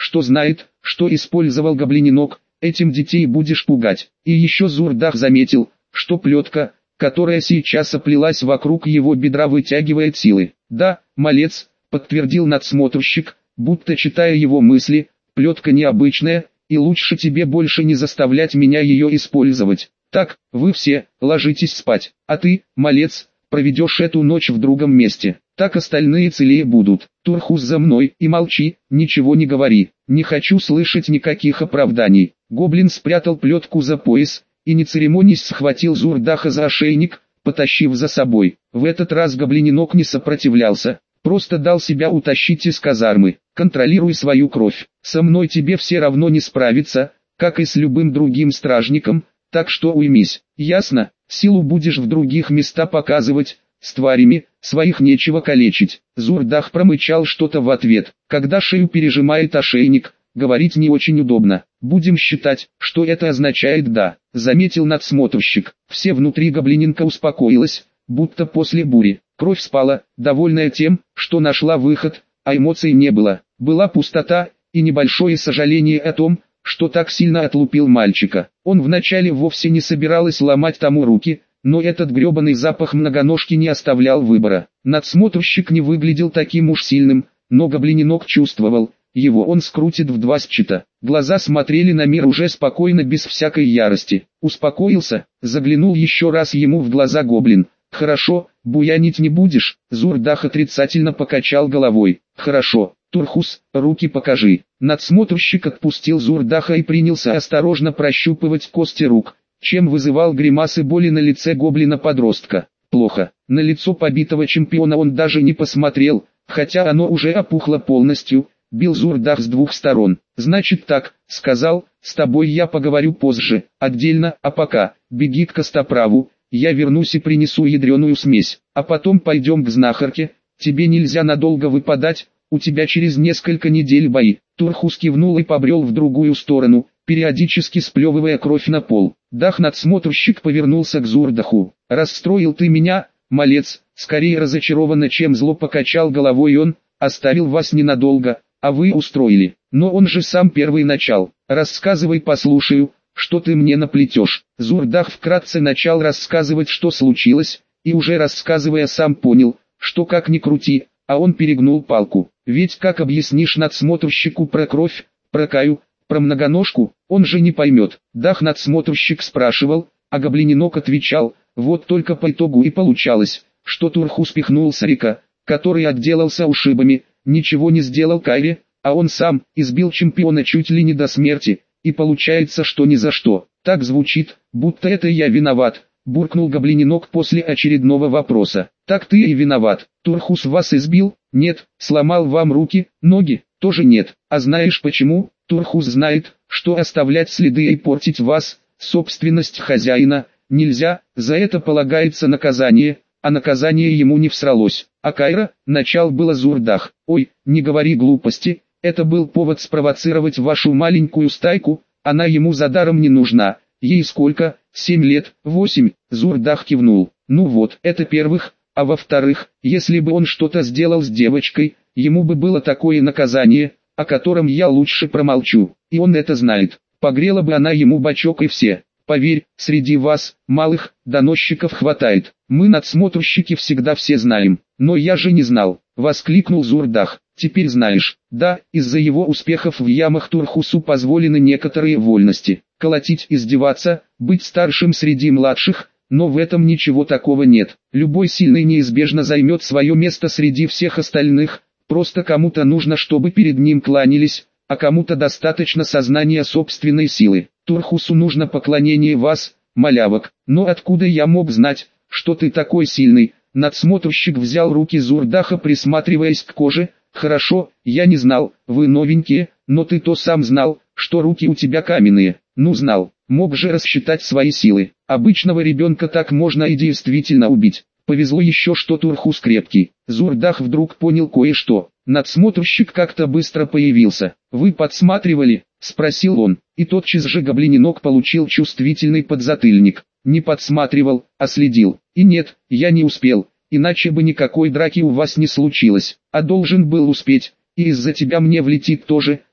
что знает, что использовал гоблининок, этим детей будешь пугать. И еще Зурдах заметил, что плетка, которая сейчас оплелась вокруг его бедра, вытягивает силы. «Да, малец», — подтвердил надсмотрщик, будто читая его мысли, «плетка необычная, и лучше тебе больше не заставлять меня ее использовать. Так, вы все, ложитесь спать, а ты, малец, проведешь эту ночь в другом месте, так остальные целее будут. Турхус, за мной и молчи, ничего не говори, не хочу слышать никаких оправданий». Гоблин спрятал плетку за пояс и, не церемонясь, схватил Зурдаха за ошейник, потащив за собой. В этот раз гоблининок не сопротивлялся, просто дал себя утащить из казармы. «Контролируй свою кровь, со мной тебе все равно не справиться, как и с любым другим стражником, так что уймись, ясно? Силу будешь в других места показывать, с тварями, своих нечего калечить». Зурдах промычал что-то в ответ. Когда шею пережимает ошейник, говорить не очень удобно. «Будем считать, что это означает «да», — заметил надсмотрщик. Все внутри гоблининка успокоилась, будто после бури. Кровь спала, довольная тем, что нашла выход, а эмоций не было. Была пустота и небольшое сожаление о том, что так сильно отлупил мальчика. Он вначале вовсе не собиралась ломать тому руки, но этот гребаный запах многоножки не оставлял выбора. Надсмотрщик не выглядел таким уж сильным, но гоблининок чувствовал, его он скрутит в два счета. Глаза смотрели на мир уже спокойно, без всякой ярости. Успокоился, заглянул еще раз ему в глаза гоблин. «Хорошо, буянить не будешь?» Зурдах отрицательно покачал головой. «Хорошо, Турхус, руки покажи». Надсмотрщик отпустил Зурдаха и принялся осторожно прощупывать кости рук, чем вызывал гримасы боли на лице гоблина-подростка. Плохо, на лицо побитого чемпиона он даже не посмотрел, хотя оно уже опухло полностью. Бил Зурдах с двух сторон. «Значит так», — сказал, — «с тобой я поговорю позже, отдельно, а пока, беги к костоправу, я вернусь и принесу ядреную смесь, а потом пойдем к знахарке, тебе нельзя надолго выпадать, у тебя через несколько недель бои». Турхус кивнул и побрел в другую сторону, периодически сплевывая кровь на пол. Дах-надсмотрщик повернулся к Зурдаху. «Расстроил ты меня, малец», скорее разочарованно, чем зло покачал головой он, «оставил вас ненадолго, а вы устроили, но он же сам первый начал. Рассказывай, послушаю, что ты мне наплетешь». Зурдах вкратце начал рассказывать, что случилось, и уже рассказывая сам понял, что как ни крути, а он перегнул палку. Ведь как объяснишь надсмотрщику про кровь, про Каю, про многоножку, он же не поймет. Дах-надсмотрщик спрашивал, а гоблининок отвечал, вот только по итогу и получалось, что Турхус пихнул Сарика, который отделался ушибами, ничего не сделал Кайре, а он сам избил чемпиона чуть ли не до смерти, и получается, что ни за что. Так звучит, будто это я виноват, буркнул гоблининок после очередного вопроса. Так ты и виноват. Турхус вас избил? Нет. Сломал вам руки, ноги? Тоже нет. А знаешь почему? Турхус знает, что оставлять следы и портить вас, собственность хозяина, нельзя, за это полагается наказание, а наказание ему не всралось. А Кайра, начал было Зурдах. «Ой, не говори глупости, это был повод спровоцировать вашу маленькую стайку, она ему за даром не нужна. Ей сколько? Семь лет? Восемь?» Зурдах кивнул. «Ну вот, это первых, а во-вторых, если бы он что-то сделал с девочкой, ему бы было такое наказание, о котором я лучше промолчу, и он это знает. Погрела бы она ему бочок и все. Поверь, среди вас, малых, доносчиков хватает. Мы, надсмотрщики, всегда все знаем. Но я же не знал», — воскликнул Зурдах. «Теперь знаешь». Да, из-за его успехов в ямах Турхусу позволены некоторые вольности. Колотить, издеваться, быть старшим среди младших, но в этом ничего такого нет. Любой сильный неизбежно займет свое место среди всех остальных, просто кому-то нужно, чтобы перед ним кланялись, а кому-то достаточно сознания собственной силы. Турхусу нужно поклонение вас, малявок. Но откуда я мог знать, что ты такой сильный? Надсмотрщик взял руки Зурдаха, присматриваясь к коже. «Хорошо, я не знал, вы новенькие, но ты то сам знал, что руки у тебя каменные». «Ну знал, мог же рассчитать свои силы. Обычного ребенка так можно и действительно убить». Повезло еще, что Турхус крепкий. Зурдах вдруг понял кое-что. Надсмотрщик как-то быстро появился. «Вы подсматривали?» — спросил он, и тотчас же гоблининок получил чувствительный подзатыльник. «Не подсматривал, а следил. И нет, я не успел, иначе бы никакой драки у вас не случилось, а должен был успеть, и из-за тебя мне влетит тоже»,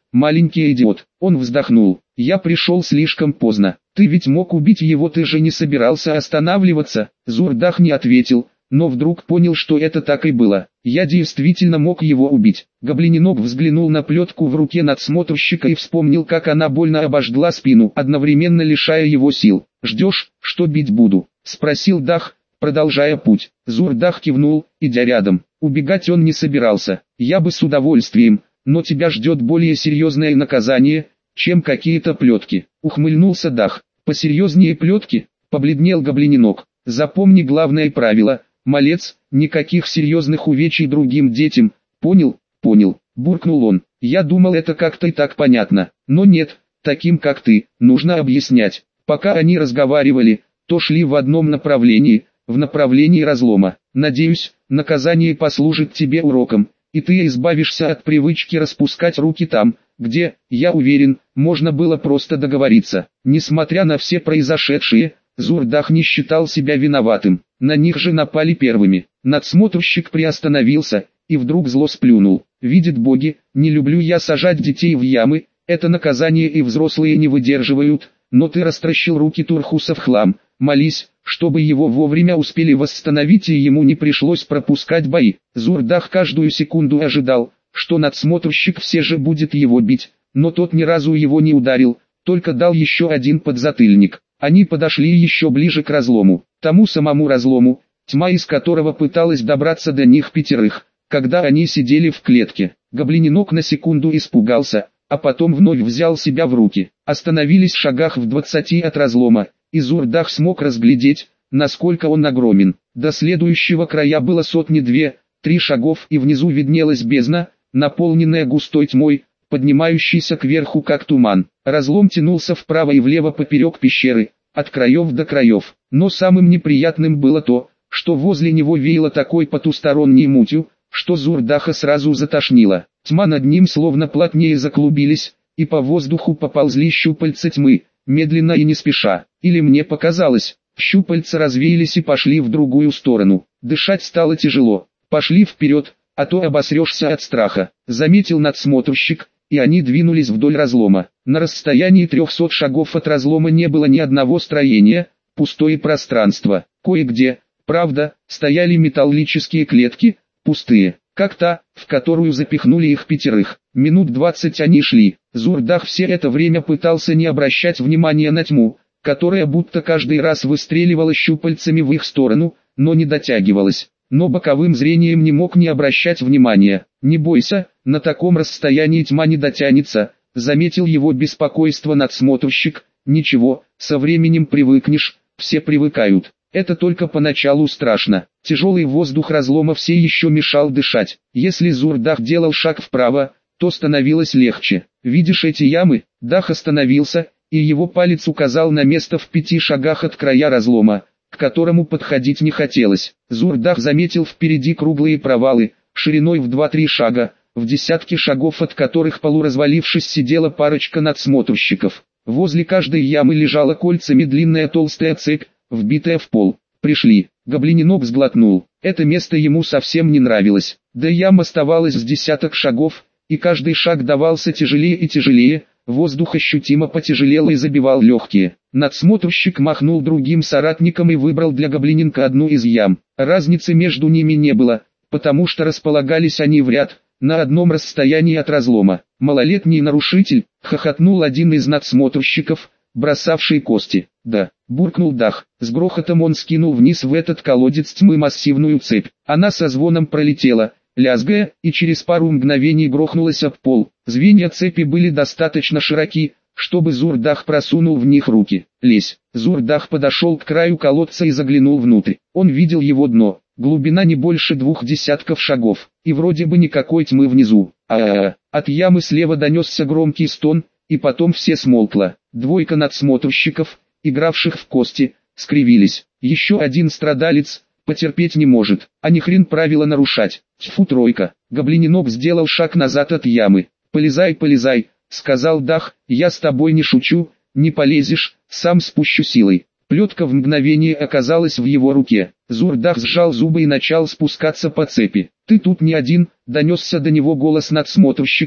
маленький идиот. Он вздохнул. Я пришел слишком поздно. Ты ведь мог убить его, ты же не собирался останавливаться. Зурдах не ответил, но вдруг понял, что это так и было. Я действительно мог его убить. Гоблиненок взглянул на плетку в руке надсмотрщика и вспомнил, как она больно обожгла спину, одновременно лишая его сил. «Ждешь, что бить буду?» — спросил Дах, продолжая путь. Зурдах кивнул, идя рядом. Убегать он не собирался. «Я бы с удовольствием, но тебя ждет более серьезное наказание, чем какие-то плетки», — ухмыльнулся Дах. «Посерьезнее плетки?» — побледнел гоблиненок. «Запомни главное правило, малец, никаких серьезных увечий другим детям, понял?» «Понял», — буркнул он. «Я думал, это как-то и так понятно, но нет, таким как ты, нужно объяснять». Пока они разговаривали, то шли в одном направлении, в направлении разлома. «Надеюсь, наказание послужит тебе уроком, и ты избавишься от привычки распускать руки там, где, я уверен, можно было просто договориться». Несмотря на все произошедшее, Зурдах не считал себя виноватым. На них же напали первыми. Надсмотрщик приостановился, и вдруг зло сплюнул. «Видит боги, не люблю я сажать детей в ямы, это наказание и взрослые не выдерживают, но ты растращил руки Турхуса в хлам, молись, чтобы его вовремя успели восстановить и ему не пришлось пропускать бои». Зурдах каждую секунду ожидал, что надсмотрщик все же будет его бить, но тот ни разу его не ударил, только дал еще один подзатыльник. Они подошли еще ближе к разлому, тому самому разлому, тьма из которого пыталась добраться до них пятерых, когда они сидели в клетке. Гоблиненок на секунду испугался, а потом вновь взял себя в руки. Остановились в шагах в двадцати от разлома, и Зурдах смог разглядеть, насколько он огромен. До следующего края было сотни-две, три шагов, и внизу виднелась бездна, наполненная густой тьмой, поднимающейся кверху как туман. Разлом тянулся вправо и влево поперек пещеры, от краев до краев. Но самым неприятным было то, что возле него веяло такой потусторонней мутью, что Зурдаха сразу затошнило. Тьма над ним словно плотнее заклубились, и по воздуху поползли щупальца тьмы, медленно и не спеша. Или мне показалось, щупальца развеялись и пошли в другую сторону. Дышать стало тяжело. «Пошли вперед, а то обосрешься от страха», — заметил надсмотрщик, и они двинулись вдоль разлома. На расстоянии трехсот шагов от разлома не было ни одного строения, пустое пространство. Кое-где, правда, стояли металлические клетки, пустые, как та, в которую запихнули их пятерых. Минут двадцать они шли. Зурдах все это время пытался не обращать внимания на тьму, которая будто каждый раз выстреливала щупальцами в их сторону, но не дотягивалась. Но боковым зрением не мог не обращать внимания. «Не бойся, на таком расстоянии тьма не дотянется», — заметил его беспокойство надсмотрщик. «Ничего, со временем привыкнешь, все привыкают. Это только поначалу страшно». Тяжелый воздух разлома все еще мешал дышать. Если Зурдах делал шаг вправо, то становилось легче. «Видишь эти ямы?» Дах остановился, и его палец указал на место в пяти шагах от края разлома, к которому подходить не хотелось. Зурдах заметил впереди круглые провалы, шириной в два-три шага, в десятке шагов от которых полуразвалившись сидела парочка надсмотрщиков. Возле каждой ямы лежала кольцами длинная толстая цепь, вбитая в пол. «Пришли». Гоблиненок сглотнул. Это место ему совсем не нравилось. До ям оставалось с десяток шагов, и каждый шаг давался тяжелее и тяжелее, воздух ощутимо потяжелел и забивал легкие. Надсмотрщик махнул другим соратникам и выбрал для гоблиненка одну из ям. Разницы между ними не было, потому что располагались они в ряд, на одном расстоянии от разлома. «Малолетний нарушитель», — хохотнул один из надсмотрщиков, бросавший кости. «Да», — буркнул Дах. С грохотом он скинул вниз в этот колодец тьмы массивную цепь. Она со звоном пролетела, лязгая, и через пару мгновений грохнулась об пол. Звенья цепи были достаточно широки, чтобы Зурдах просунул в них руки. «Лезь». Зурдах подошел к краю колодца и заглянул внутрь. Он видел его дно. Глубина не больше двух десятков шагов, и вроде бы никакой тьмы внизу. А-а-а. От ямы слева донесся громкий стон, и потом все смолкло. Двойка надсмотрщиков, игравших в кости, скривились. Еще один страдалец, потерпеть не может, а ни хрен правила нарушать. Тьфу, тройка. Гоблиненок сделал шаг назад от ямы. «Полезай, полезай», — сказал Дах, — «я с тобой не шучу, не полезешь, сам спущу силой». Плетка в мгновение оказалась в его руке. Зурдах сжал зубы и начал спускаться по цепи. «Ты тут не один», — донесся до него голос надсмотрщика,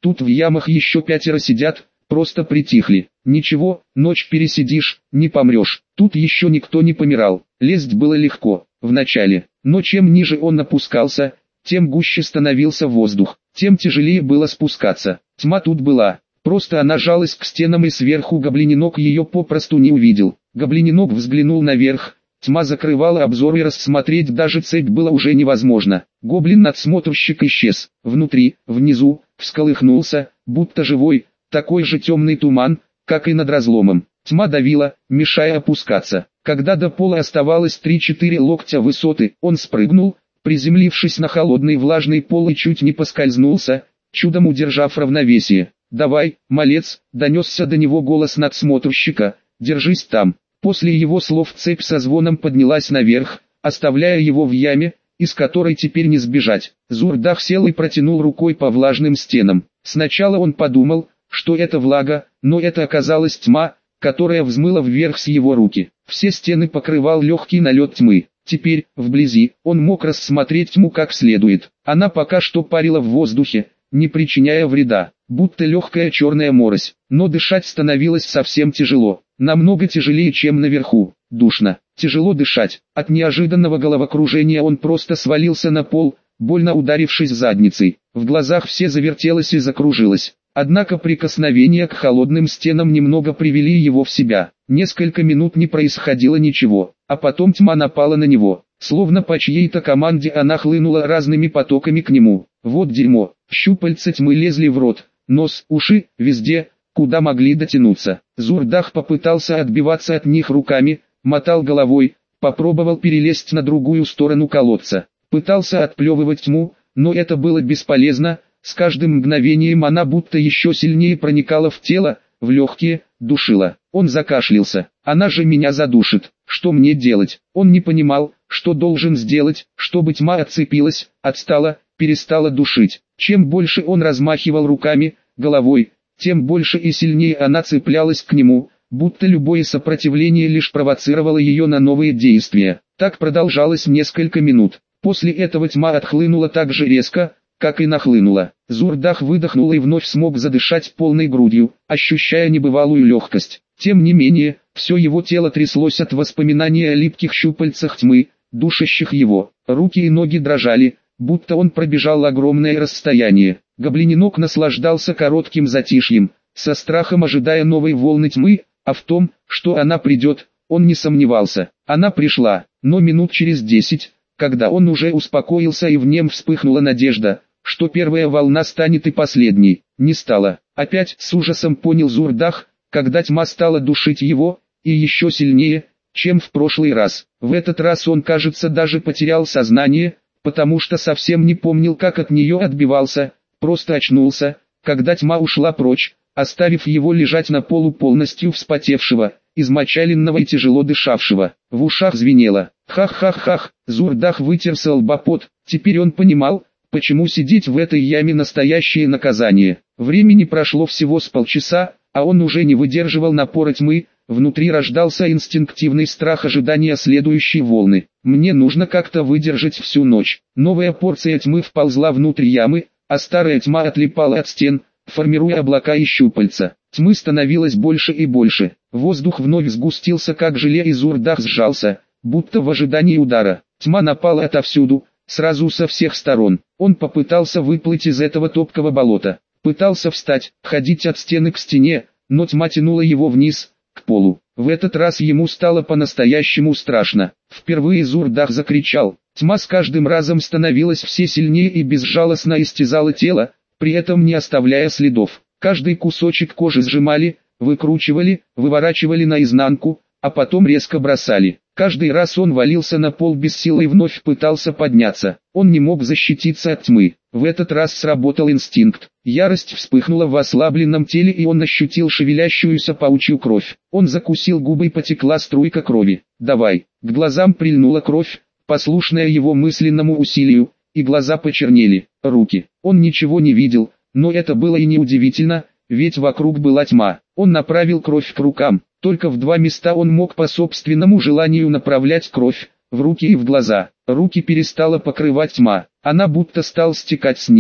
Тут в ямах еще пятеро сидят, просто притихли. Ничего, ночь пересидишь, не помрешь. Тут еще никто не помирал. Лезть было легко, вначале. Но чем ниже он опускался, тем гуще становился воздух, тем тяжелее было спускаться. Тьма тут была. Просто она жалась к стенам, и сверху гоблининок ее попросту не увидел. Гоблининок взглянул наверх. Тьма закрывала обзор, и рассмотреть даже цепь было уже невозможно. Гоблин-надсмотрщик исчез. Внутри, внизу, всколыхнулся, будто живой, такой же темный туман, как и над разломом. Тьма давила, мешая опускаться. Когда до пола оставалось три-четыре локтя высоты, он спрыгнул, приземлившись на холодный влажный пол, и чуть не поскользнулся, чудом удержав равновесие. «Давай, малец!» — донесся до него голос надсмотрщика. «Держись там!» После его слов цепь со звоном поднялась наверх, оставляя его в яме, из которой теперь не сбежать. Зурдах сел и протянул рукой по влажным стенам. Сначала он подумал, что это влага, но это оказалась тьма, которая взмыла вверх с его руки. Все стены покрывал легкий налет тьмы. Теперь, вблизи, он мог рассмотреть тьму как следует. Она пока что парила в воздухе, не причиняя вреда, будто легкая черная морось. Но дышать становилось совсем тяжело. Намного тяжелее, чем наверху. Душно. Тяжело дышать. От неожиданного головокружения он просто свалился на пол, больно ударившись задницей. В глазах все завертелось и закружилось. Однако прикосновения к холодным стенам немного привели его в себя. Несколько минут не происходило ничего, а потом тьма напала на него. Словно по чьей-то команде она хлынула разными потоками к нему. Вот дерьмо. Щупальца тьмы лезли в рот, нос, уши, везде, куда могли дотянуться. Зурдах попытался отбиваться от них руками, мотал головой, попробовал перелезть на другую сторону колодца. Пытался отплевывать тьму, но это было бесполезно. С каждым мгновением она будто еще сильнее проникала в тело, в легкие, душила. Он закашлялся. «Она же меня задушит. Что мне делать?» Он не понимал, что должен сделать, чтобы тьма отцепилась, отстала, перестала душить. Чем больше он размахивал руками, головой, тем больше и сильнее она цеплялась к нему, будто любое сопротивление лишь провоцировало ее на новые действия. Так продолжалось несколько минут. После этого тьма отхлынула так же резко, как и нахлынула. Зурдах выдохнул и вновь смог задышать полной грудью, ощущая небывалую легкость. Тем не менее, все его тело тряслось от воспоминаний о липких щупальцах тьмы, душащих его. Руки и ноги дрожали, будто он пробежал огромное расстояние. Гоблининок наслаждался коротким затишьем, со страхом ожидая новой волны тьмы, а в том, что она придет, он не сомневался. Она пришла, но минут через десять, когда он уже успокоился и в нем вспыхнула надежда, что первая волна станет и последней, не стала. Опять с ужасом понял Зурдах, когда тьма стала душить его, и еще сильнее, чем в прошлый раз. В этот раз он, кажется, даже потерял сознание, потому что совсем не помнил, как от нее отбивался, просто очнулся, когда тьма ушла прочь, оставив его лежать на полу полностью вспотевшего, измочаленного и тяжело дышавшего. В ушах звенело. Хах-хах-хах, Зурдах вытер со лба пот. Теперь он понимал, почему сидеть в этой яме настоящее наказание. Времени прошло всего с полчаса, а он уже не выдерживал напора тьмы, внутри рождался инстинктивный страх ожидания следующей волны. Мне нужно как-то выдержать всю ночь. Новая порция тьмы вползла внутрь ямы, а старая тьма отлипала от стен, формируя облака и щупальца. Тьмы становилось больше и больше. Воздух вновь сгустился как желе, и Зурдах сжался, будто в ожидании удара. Тьма напала отовсюду, сразу со всех сторон. Он попытался выплыть из этого топкого болота. Пытался встать, ходить от стены к стене, но тьма тянула его вниз, к полу. В этот раз ему стало по-настоящему страшно. Впервые Зурдах закричал. Тьма с каждым разом становилась все сильнее и безжалостно истязала тело, при этом не оставляя следов. Каждый кусочек кожи сжимали, выкручивали, выворачивали наизнанку, а потом резко бросали. Каждый раз он валился на пол без силы и вновь пытался подняться. Он не мог защититься от тьмы. В этот раз сработал инстинкт. Ярость вспыхнула в ослабленном теле, и он ощутил шевелящуюся паучью кровь. Он закусил губы, и потекла струйка крови. «Давай!» К глазам прильнула кровь, послушная его мысленному усилию, и глаза почернели. Руки. Он ничего не видел, но это было и неудивительно, ведь вокруг была тьма. Он направил кровь к рукам. Только в два места он мог по собственному желанию направлять кровь, в руки и в глаза. Руки перестала покрывать тьма, она будто стала стекать с них.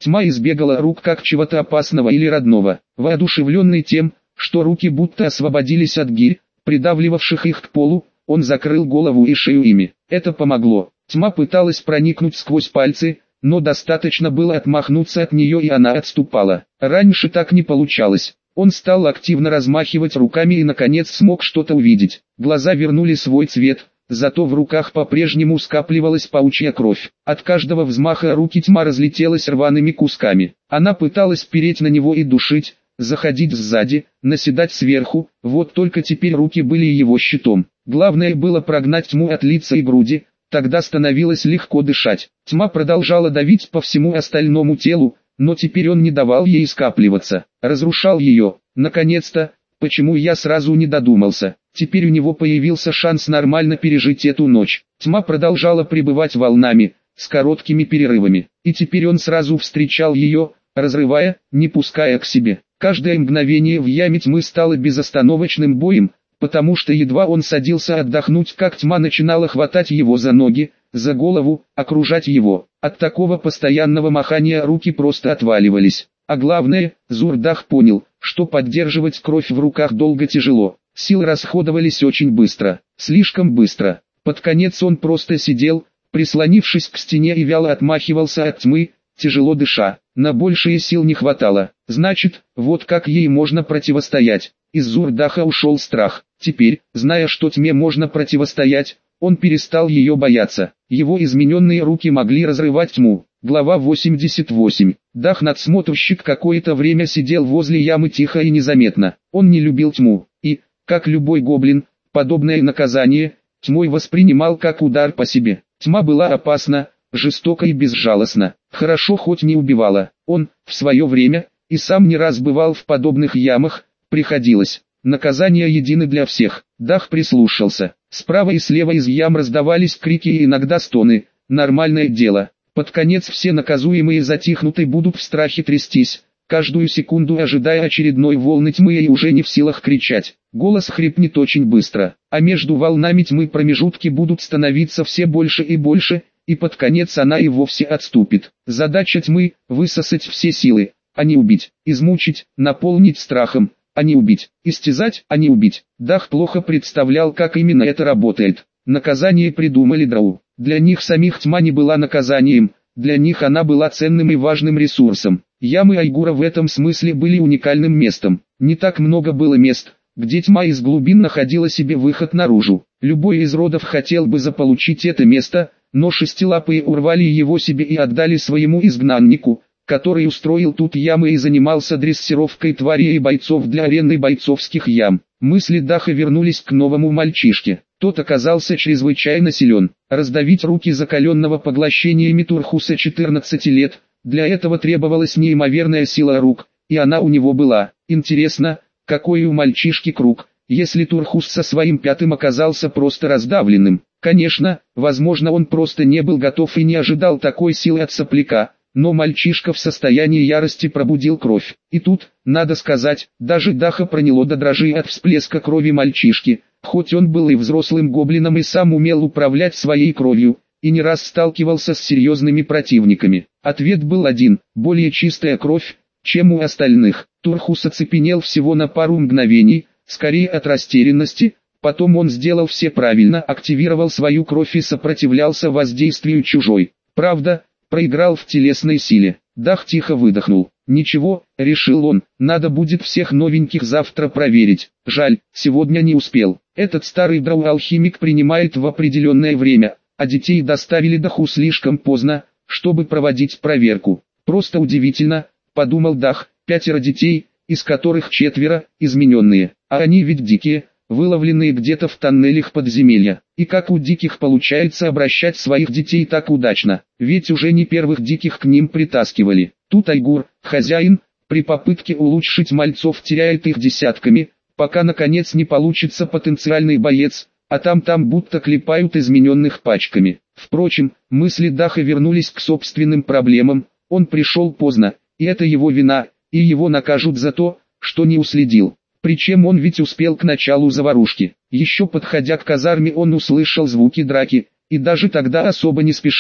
Тьма избегала рук как чего-то опасного или родного. Воодушевленный тем, что руки будто освободились от гирь, придавливавших их к полу, он закрыл голову и шею ими. Это помогло. Тьма пыталась проникнуть сквозь пальцы, но достаточно было отмахнуться от нее, и она отступала. Раньше так не получалось. Он стал активно размахивать руками и наконец смог что-то увидеть. Глаза вернули свой цвет, зато в руках по-прежнему скапливалась паучья кровь. От каждого взмаха руки тьма разлетелась рваными кусками. Она пыталась переть на него и душить, заходить сзади, наседать сверху, вот только теперь руки были его щитом. Главное было прогнать тьму от лица и груди, тогда становилось легко дышать. Тьма продолжала давить по всему остальному телу, но теперь он не давал ей скапливаться, разрушал ее. Наконец-то, почему я сразу не додумался? Теперь у него появился шанс нормально пережить эту ночь. Тьма продолжала пребывать волнами, с короткими перерывами, и теперь он сразу встречал ее, разрывая, не пуская к себе. Каждое мгновение в яме тьмы стало безостановочным боем, потому что едва он садился отдохнуть, как тьма начинала хватать его за ноги, за голову, окружать его. От такого постоянного махания руки просто отваливались. А главное, Зурдах понял, что поддерживать кровь в руках долго тяжело. Силы расходовались очень быстро, слишком быстро. Под конец он просто сидел, прислонившись к стене, и вяло отмахивался от тьмы, тяжело дыша. На большие сил не хватало. Значит, вот как ей можно противостоять. Из Зурдаха ушел страх. Теперь, зная, что тьме можно противостоять, он перестал ее бояться. Его измененные руки могли разрывать тьму. Глава восемьдесят восемь. Дах-надсмотрщик какое-то время сидел возле ямы тихо и незаметно. Он не любил тьму, и, как любой гоблин, подобное наказание, тьмой воспринимал как удар по себе. Тьма была опасна, жестока и безжалостна. Хорошо хоть не убивала. Он, в свое время, и сам не раз бывал в подобных ямах, приходилось. Наказания едины для всех. Дах прислушался. Справа и слева из ям раздавались крики и иногда стоны. Нормальное дело. Под конец все наказуемые затихнут и будут в страхе трястись, каждую секунду ожидая очередной волны тьмы, и уже не в силах кричать. Голос хрипнет очень быстро, а между волнами тьмы промежутки будут становиться все больше и больше, и под конец она и вовсе отступит. Задача тьмы – высосать все силы, а не убить, измучить, наполнить страхом, а не убить, истязать, а не убить. Дах плохо представлял, как именно это работает. Наказание придумали Драу. Для них самих тьма не была наказанием, для них она была ценным и важным ресурсом. Ямы Айгура в этом смысле были уникальным местом. Не так много было мест, где тьма из глубин находила себе выход наружу. Любой из родов хотел бы заполучить это место, но шестилапые урвали его себе и отдали своему изгнаннику, который устроил тут ямы и занимался дрессировкой тварей и бойцов для арены бойцовских ям. Мысли Даха вернулись к новому мальчишке. Тот оказался чрезвычайно силен. Раздавить руки закаленного поглощениями Турхуса четырнадцати лет, для этого требовалась неимоверная сила рук, и она у него была. Интересно, какой у мальчишки круг, если Турхус со своим пятым оказался просто раздавленным. Конечно, возможно, он просто не был готов и не ожидал такой силы от сопляка, но мальчишка в состоянии ярости пробудил кровь. И тут, надо сказать, даже Даха проняло до дрожи от всплеска крови мальчишки. Хоть он был и взрослым гоблином и сам умел управлять своей кровью, и не раз сталкивался с серьезными противниками. Ответ был один: более чистая кровь, чем у остальных. Турхус оцепенел всего на пару мгновений, скорее от растерянности. Потом он сделал все правильно, активировал свою кровь и сопротивлялся воздействию чужой. Правда, проиграл в телесной силе. Дах тихо выдохнул. «Ничего», — решил он, — «надо будет всех новеньких завтра проверить. Жаль, сегодня не успел. Этот старый драу-алхимик принимает в определенное время, а детей доставили Даху слишком поздно, чтобы проводить проверку. Просто удивительно», — подумал Дах, — «пятеро детей, из которых четверо измененные, а они ведь дикие, выловленные где-то в тоннелях подземелья. И как у диких получается обращать своих детей так удачно, ведь уже не первых диких к ним притаскивали. Тут Айгур, хозяин, при попытке улучшить мальцов теряет их десятками, пока наконец не получится потенциальный боец, а там-там будто клепают измененных пачками». Впрочем, мысли Даха вернулись к собственным проблемам. Он пришел поздно, и это его вина, и его накажут за то, что не уследил. Причем он ведь успел к началу заварушки. Еще подходя к казарме, он услышал звуки драки, и даже тогда особо не спешил,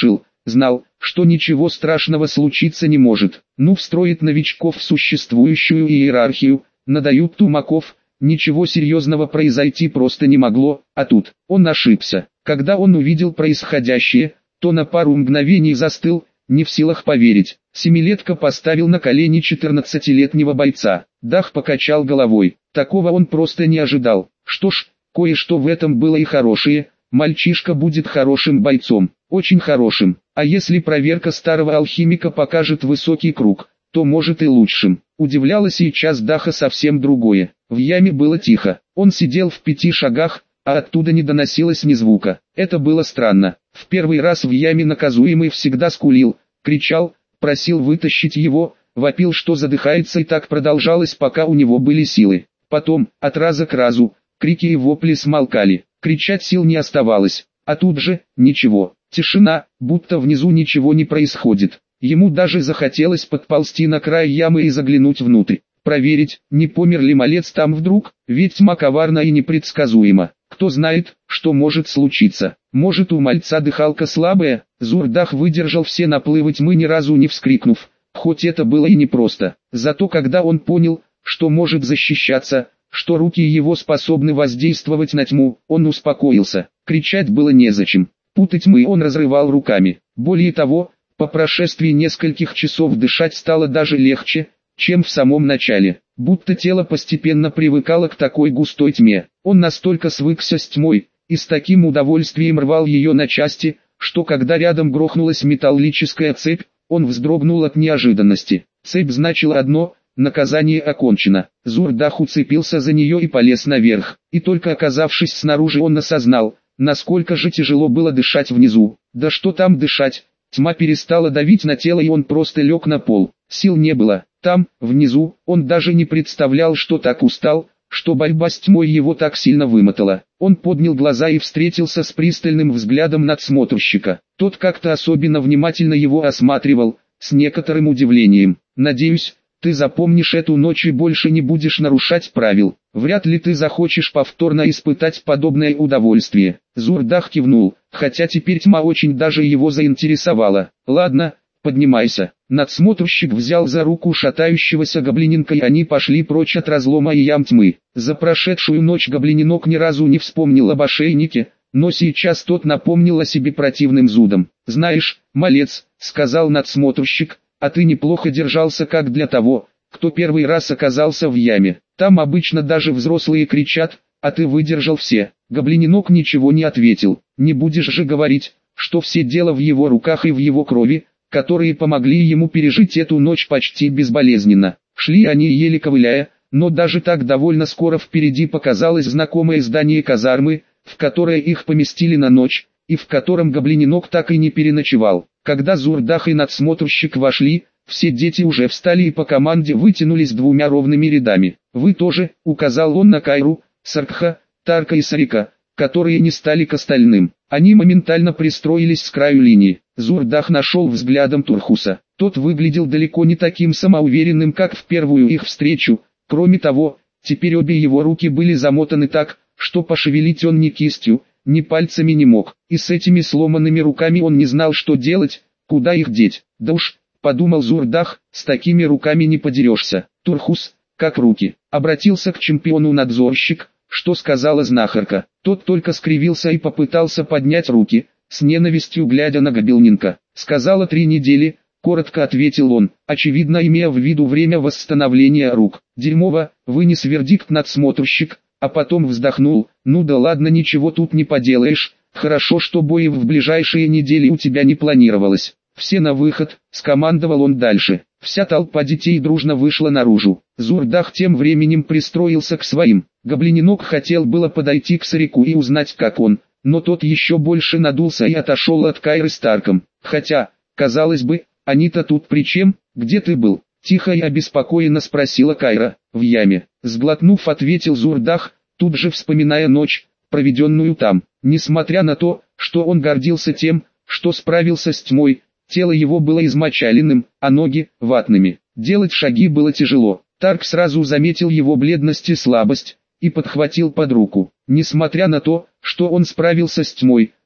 знал, что ничего страшного случиться не может. Ну, встроит новичков в существующую иерархию, надают тумаков, ничего серьезного произойти просто не могло, а тут он ошибся. Когда он увидел происходящее, то на пару мгновений застыл, не в силах поверить. Семилетка поставил на колени четырнадцатилетнего бойца. Дах покачал головой. Такого он просто не ожидал. Что ж, кое-что в этом было и хорошее. Мальчишка будет хорошим бойцом, очень хорошим. А если проверка старого алхимика покажет высокий круг, то может и лучшим. Удивляло сейчас Даха совсем другое. В яме было тихо. Он сидел в пяти шагах, а оттуда не доносилось ни звука. Это было странно. В первый раз в яме наказуемый всегда скулил, кричал, просил вытащить его, вопил, что задыхается, и так продолжалось, пока у него были силы. Потом, от раза к разу, крики и вопли смолкали, кричать сил не оставалось. А тут же, ничего, тишина, будто внизу ничего не происходит. Ему даже захотелось подползти на край ямы и заглянуть внутрь. Проверить, не помер ли малец там вдруг, ведь тьма коварна и непредсказуема. Кто знает, что может случиться. Может, у мальца дыхалка слабая. Зурдах выдержал все наплывы тьмы, ни разу не вскрикнув, хоть это было и непросто. Зато когда он понял, что может защищаться, что руки его способны воздействовать на тьму, он успокоился. Кричать было незачем. Путы тьмы он разрывал руками. Более того, по прошествии нескольких часов дышать стало даже легче, чем в самом начале. Будто тело постепенно привыкало к такой густой тьме. Он настолько свыкся с тьмой, и с таким удовольствием рвал ее на части, что когда рядом грохнулась металлическая цепь, он вздрогнул от неожиданности. Цепь значила одно — наказание окончено. Зурдах уцепился за нее и полез наверх. И только оказавшись снаружи, он осознал, насколько же тяжело было дышать внизу. Да что там дышать, тьма перестала давить на тело, и он просто лег на пол. Сил не было. Там, внизу, он даже не представлял, что так устал, что борьба с тьмой его так сильно вымотала. Он поднял глаза и встретился с пристальным взглядом надсмотрщика. Тот как-то особенно внимательно его осматривал, с некоторым удивлением. «Надеюсь, ты запомнишь эту ночь и больше не будешь нарушать правил. Вряд ли ты захочешь повторно испытать подобное удовольствие». Зурдах кивнул, хотя теперь тьма очень даже его заинтересовала. «Ладно, поднимайся». Надсмотрщик взял за руку шатающегося гоблиненка, и они пошли прочь от разлома и ям тьмы. За прошедшую ночь гоблиненок ни разу не вспомнил об ошейнике, но сейчас тот напомнил о себе противным зудом. «Знаешь, малец», — сказал надсмотрщик, — «а ты неплохо держался как для того, кто первый раз оказался в яме. Там обычно даже взрослые кричат, а ты выдержал все». Гоблиненок ничего не ответил. «Не будешь же говорить, что все дело в его руках и в его крови, которые помогли ему пережить эту ночь почти безболезненно». Шли они еле ковыляя, но даже так довольно скоро впереди показалось знакомое здание казармы, в которое их поместили на ночь, и в котором гоблиненок так и не переночевал. Когда Зурдах и надсмотрщик вошли, все дети уже встали и по команде вытянулись двумя ровными рядами. «Вы тоже», — указал он на Кайру, Саркха, Тарка и Сарика, которые не стали к остальным. Они моментально пристроились с краю линии. Зурдах нашел взглядом Турхуса. Тот выглядел далеко не таким самоуверенным, как в первую их встречу. Кроме того, теперь обе его руки были замотаны так, что пошевелить он ни кистью, ни пальцами не мог. И с этими сломанными руками он не знал, что делать, куда их деть. «Да уж», — подумал Зурдах, — «с такими руками не подерешься». «Турхус, как руки?» — обратился к чемпиону надзорщик. «Что сказала знахарка?» Тот только скривился и попытался поднять руки, с ненавистью глядя на Гобелненка. «Сказала три недели», — коротко ответил он, очевидно имея в виду время восстановления рук. «Дерьмово», — вынес вердикт надсмотрщик, а потом вздохнул. «Ну да ладно, ничего тут не поделаешь, хорошо, что боев в ближайшие недели у тебя не планировалось. Все на выход», — скомандовал он дальше. Вся толпа детей дружно вышла наружу. Зурдах тем временем пристроился к своим. Гоблиненок хотел было подойти к Сарику и узнать, как он, но тот еще больше надулся и отошел от Кайры с Тарком. «Хотя, казалось бы, они-то тут при чем? Где ты был?» — тихо и обеспокоенно спросила Кайра. «В яме», — сглотнув, ответил Зурдах, тут же вспоминая ночь, проведенную там. Несмотря на то, что он гордился тем, что справился с тьмой, тело его было измочаленным, а ноги — ватными. Делать шаги было тяжело. Тарк сразу заметил его бледность и слабость, и подхватил под руку. Несмотря на то, что он справился с тьмой,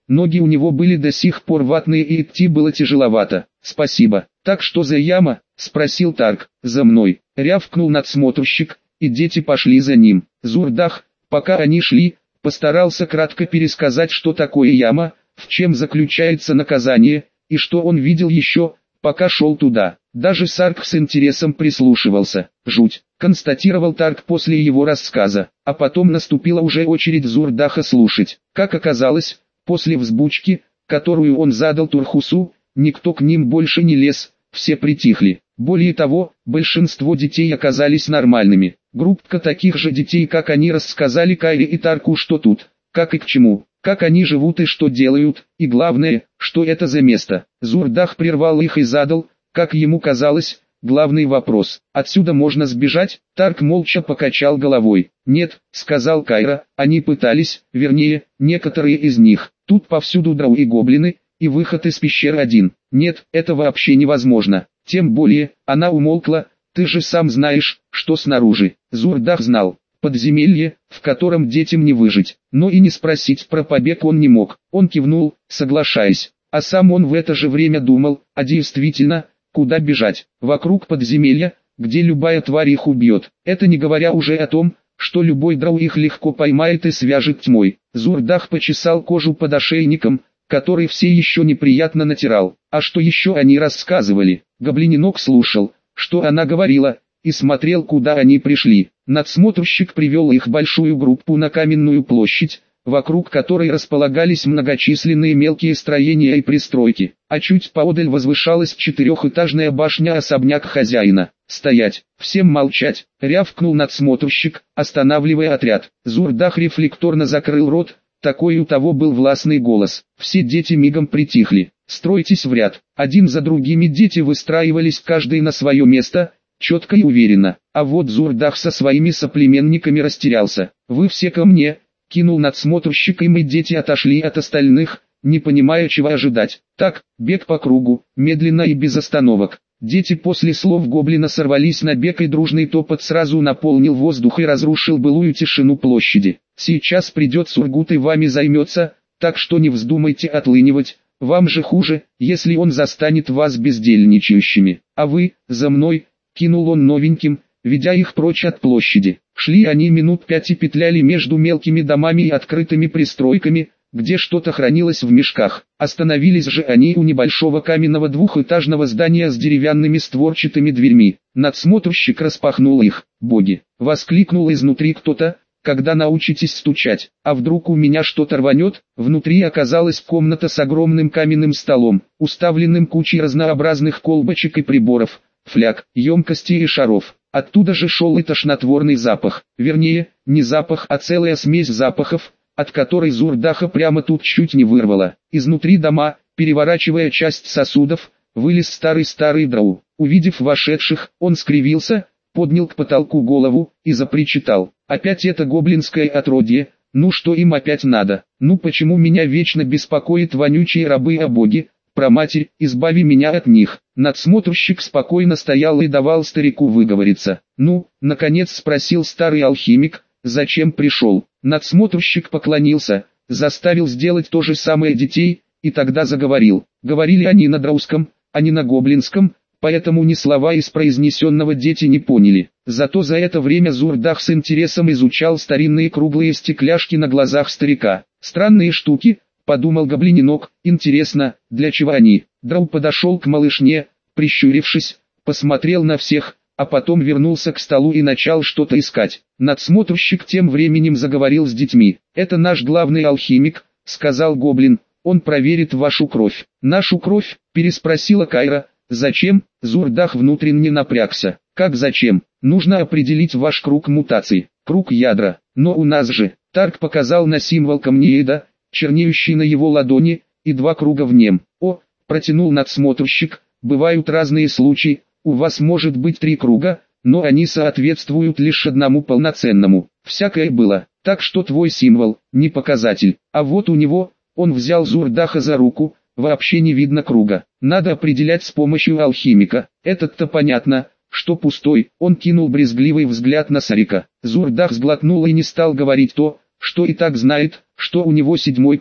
ноги у него были до сих пор ватные и идти было тяжеловато. «Спасибо. Так что за яма?» – спросил Тарк. «За мной», – рявкнул надсмотрщик, и дети пошли за ним. Зурдах, пока они шли, постарался кратко пересказать, что такое яма, в чем заключается наказание, и что он видел еще, пока шел туда. Даже Сарк с интересом прислушивался. «Жуть», — констатировал Тарк после его рассказа, а потом наступила уже очередь Зурдаха слушать. Как оказалось, после взбучки, которую он задал Турхусу, никто к ним больше не лез, все притихли. Более того, большинство детей оказались нормальными. Группка таких же детей, как они, рассказали Кайре и Тарку, что тут, как и к чему, как они живут и что делают, и главное, что это за место. Зурдах прервал их и задал, как ему казалось, главный вопрос. «Отсюда можно сбежать?» Тарк молча покачал головой. «Нет», — сказал Кайра, — «они пытались, вернее, некоторые из них. Тут повсюду драу и гоблины, и выход из пещер один. Нет, это вообще невозможно. Тем более», — она умолкла, — «ты же сам знаешь, что снаружи». Зурдах знал. Подземелье, в котором детям не выжить. Но и не спросить про побег он не мог. Он кивнул, соглашаясь. А сам он в это же время думал, а действительно, куда бежать? Вокруг подземелья, где любая тварь их убьет. Это не говоря уже о том, что любой драу их легко поймает и свяжет тьмой. Зурдах почесал кожу под ошейником, который все еще неприятно натирал. А что еще они рассказывали? Гоблининок слушал, что она говорила, и смотрел, куда они пришли. Надсмотрщик привел их большую группу на каменную площадь, вокруг которой располагались многочисленные мелкие строения и пристройки, а чуть поодаль возвышалась четырехэтажная башня-особняк хозяина. «Стоять! Всем молчать!» — рявкнул надсмотрщик, останавливая отряд. Зурдах рефлекторно закрыл рот, такой у того был властный голос. Все дети мигом притихли. «Стройтесь в ряд!» Один за другими дети выстраивались каждый на свое место, четко и уверенно. А вот Зурдах со своими соплеменниками растерялся. «Вы все ко мне!» — кинул надсмотрщик, и мы дети отошли от остальных, не понимая, чего ожидать. Так, бег по кругу, медленно и без остановок. Дети после слов гоблина сорвались на бег, и дружный топот сразу наполнил воздух и разрушил былую тишину площади. «Сейчас придет Сургут и вами займется, так что не вздумайте отлынивать, вам же хуже, если он застанет вас бездельничающими. А вы, за мной!» — кинул он новеньким, ведя их прочь от площади. Шли они минут пять и петляли между мелкими домами и открытыми пристройками, где что-то хранилось в мешках. Остановились же они у небольшого каменного двухэтажного здания с деревянными створчатыми дверьми. Надсмотрщик распахнул их. «Боги!» — воскликнул изнутри кто-то, «когда научитесь стучать, а вдруг у меня что-то рванет?» Внутри оказалась комната с огромным каменным столом, уставленным кучей разнообразных колбочек и приборов, фляг, емкостей и шаров. Оттуда же шел и тошнотворный запах, вернее, не запах, а целая смесь запахов, от которой Зурдаха прямо тут чуть не вырвало. Изнутри дома, переворачивая часть сосудов, вылез старый-старый драу. Увидев вошедших, он скривился, поднял к потолку голову и запричитал. «Опять это гоблинское отродье, ну что им опять надо? Ну почему меня вечно беспокоят вонючие рабы, а боги? Проматерь, избави меня от них». Надсмотрщик спокойно стоял и давал старику выговориться. «Ну, наконец?» — спросил старый алхимик, «зачем пришел?» Надсмотрщик поклонился, заставил сделать то же самое детей, и тогда заговорил. Говорили они на драуском, а не на гоблинском, поэтому ни слова из произнесенного дети не поняли. Зато за это время Зурдах с интересом изучал старинные круглые стекляшки на глазах старика. «Странные штуки», — подумал гоблининок, «интересно, для чего они?» Драу подошел к малышне, прищурившись, посмотрел на всех, а потом вернулся к столу и начал что-то искать. Надсмотрщик тем временем заговорил с детьми. «Это наш главный алхимик», — сказал гоблин, «он проверит вашу кровь». «Нашу кровь?» — переспросила Кайра. «Зачем?» — Зурдах внутренне напрягся. «Как зачем? Нужно определить ваш круг мутаций, круг ядра. Но у нас же...» Тарк показал на символ камнеида, чернеющий на его ладони, и два круга в нем. «О!» — протянул надсмотрщик, «бывают разные случаи, у вас может быть три круга, но они соответствуют лишь одному полноценному. Всякое было, так что твой символ, не показатель. А вот у него...» Он взял Зурдаха за руку, «вообще не видно круга. Надо определять с помощью алхимика. Этот-то понятно, что пустой». Он кинул брезгливый взгляд на Сарика. Зурдах сглотнул и не стал говорить то, что и так знает, что у него седьмой круг.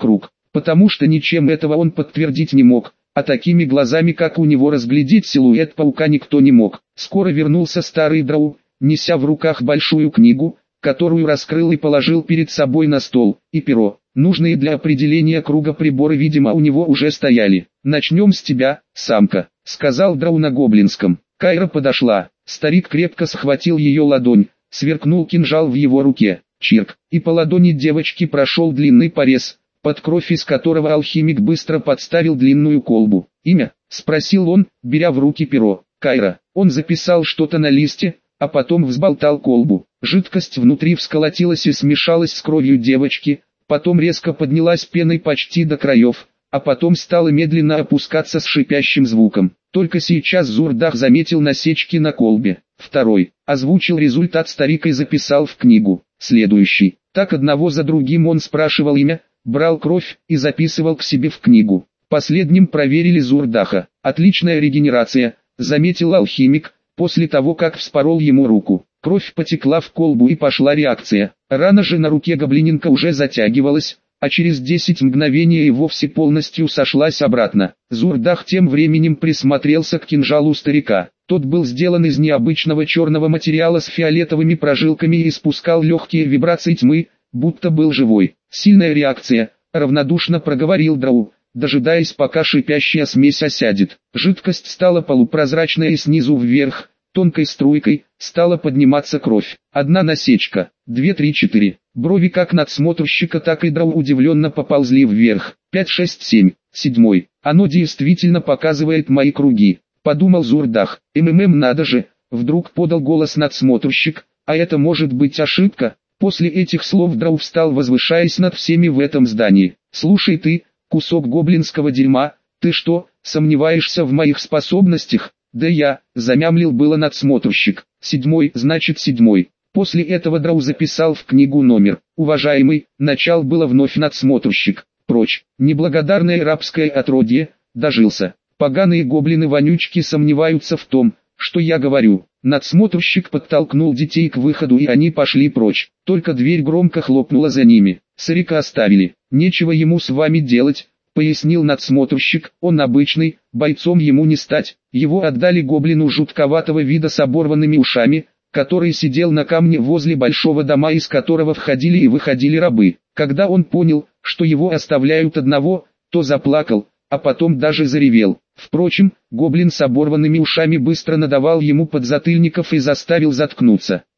потому что ничем этого он подтвердить не мог, а такими глазами как у него разглядеть силуэт паука никто не мог. Скоро вернулся старый Драу, неся в руках большую книгу, которую раскрыл и положил перед собой на стол, и перо. Нужные для определения круга приборы, видимо, у него уже стояли. «Начнем с тебя, самка», — сказал Драу на гоблинском. Кайра подошла, старик крепко схватил ее ладонь, сверкнул кинжал в его руке, чирк, и по ладони девочки прошел длинный порез, под кровь из которого алхимик быстро подставил длинную колбу. «Имя?» — спросил он, беря в руки перо. «Кайра». Он записал что-то на листе, а потом взболтал колбу. Жидкость внутри всколотилась и смешалась с кровью девочки, потом резко поднялась пеной почти до краев, а потом стала медленно опускаться с шипящим звуком. Только сейчас Зурдах заметил насечки на колбе. Второй. Озвучил результат старик и записал в книгу. Следующий. Так одного за другим он спрашивал имя, брал кровь и записывал к себе в книгу. Последним проверили Зурдаха. Отличная регенерация, заметил алхимик, после того как вспорол ему руку. Кровь потекла в колбу и пошла реакция. Рана же на руке гоблиненка уже затягивалась, а через десять мгновений и вовсе полностью сошлась обратно. Зурдах тем временем присмотрелся к кинжалу старика. Тот был сделан из необычного черного материала с фиолетовыми прожилками и испускал легкие вибрации тьмы, будто был живой. Сильная реакция, равнодушно проговорил Драу, дожидаясь пока шипящая смесь осядет. Жидкость стала полупрозрачной и снизу вверх, тонкой струйкой, стала подниматься кровь. Одна насечка, две, три, четыре. Брови как надсмотрщика, так и Драу удивленно поползли вверх. Пять, шесть, семь. Седьмой. Оно действительно показывает мои круги, подумал Зурдах. МММ надо же, вдруг подал голос надсмотрщик, а это может быть ошибка. После этих слов Драу встал, возвышаясь над всеми в этом здании. Слушай ты, кусок гоблинского дерьма, ты что, сомневаешься в моих способностях? Да я, замямлил было надсмотрщик. Седьмой, значит седьмой. После этого Драу записал в книгу номер. Уважаемый, начал было вновь надсмотрщик. Прочь, неблагодарное рабское отродье, дожился. Поганые гоблины-вонючки сомневаются в том, что я говорю. Надсмотрщик подтолкнул детей к выходу, и они пошли прочь. Только дверь громко хлопнула за ними. Сарика оставили. Нечего ему с вами делать, пояснил надсмотрщик, он обычный, бойцом ему не стать. Его отдали гоблину жутковатого вида с оборванными ушами, который сидел на камне возле большого дома, из которого входили и выходили рабы. Когда он понял, что его оставляют одного, то заплакал, а потом даже заревел. Впрочем, гоблин с оборванными ушами быстро надавал ему подзатыльников и заставил заткнуться.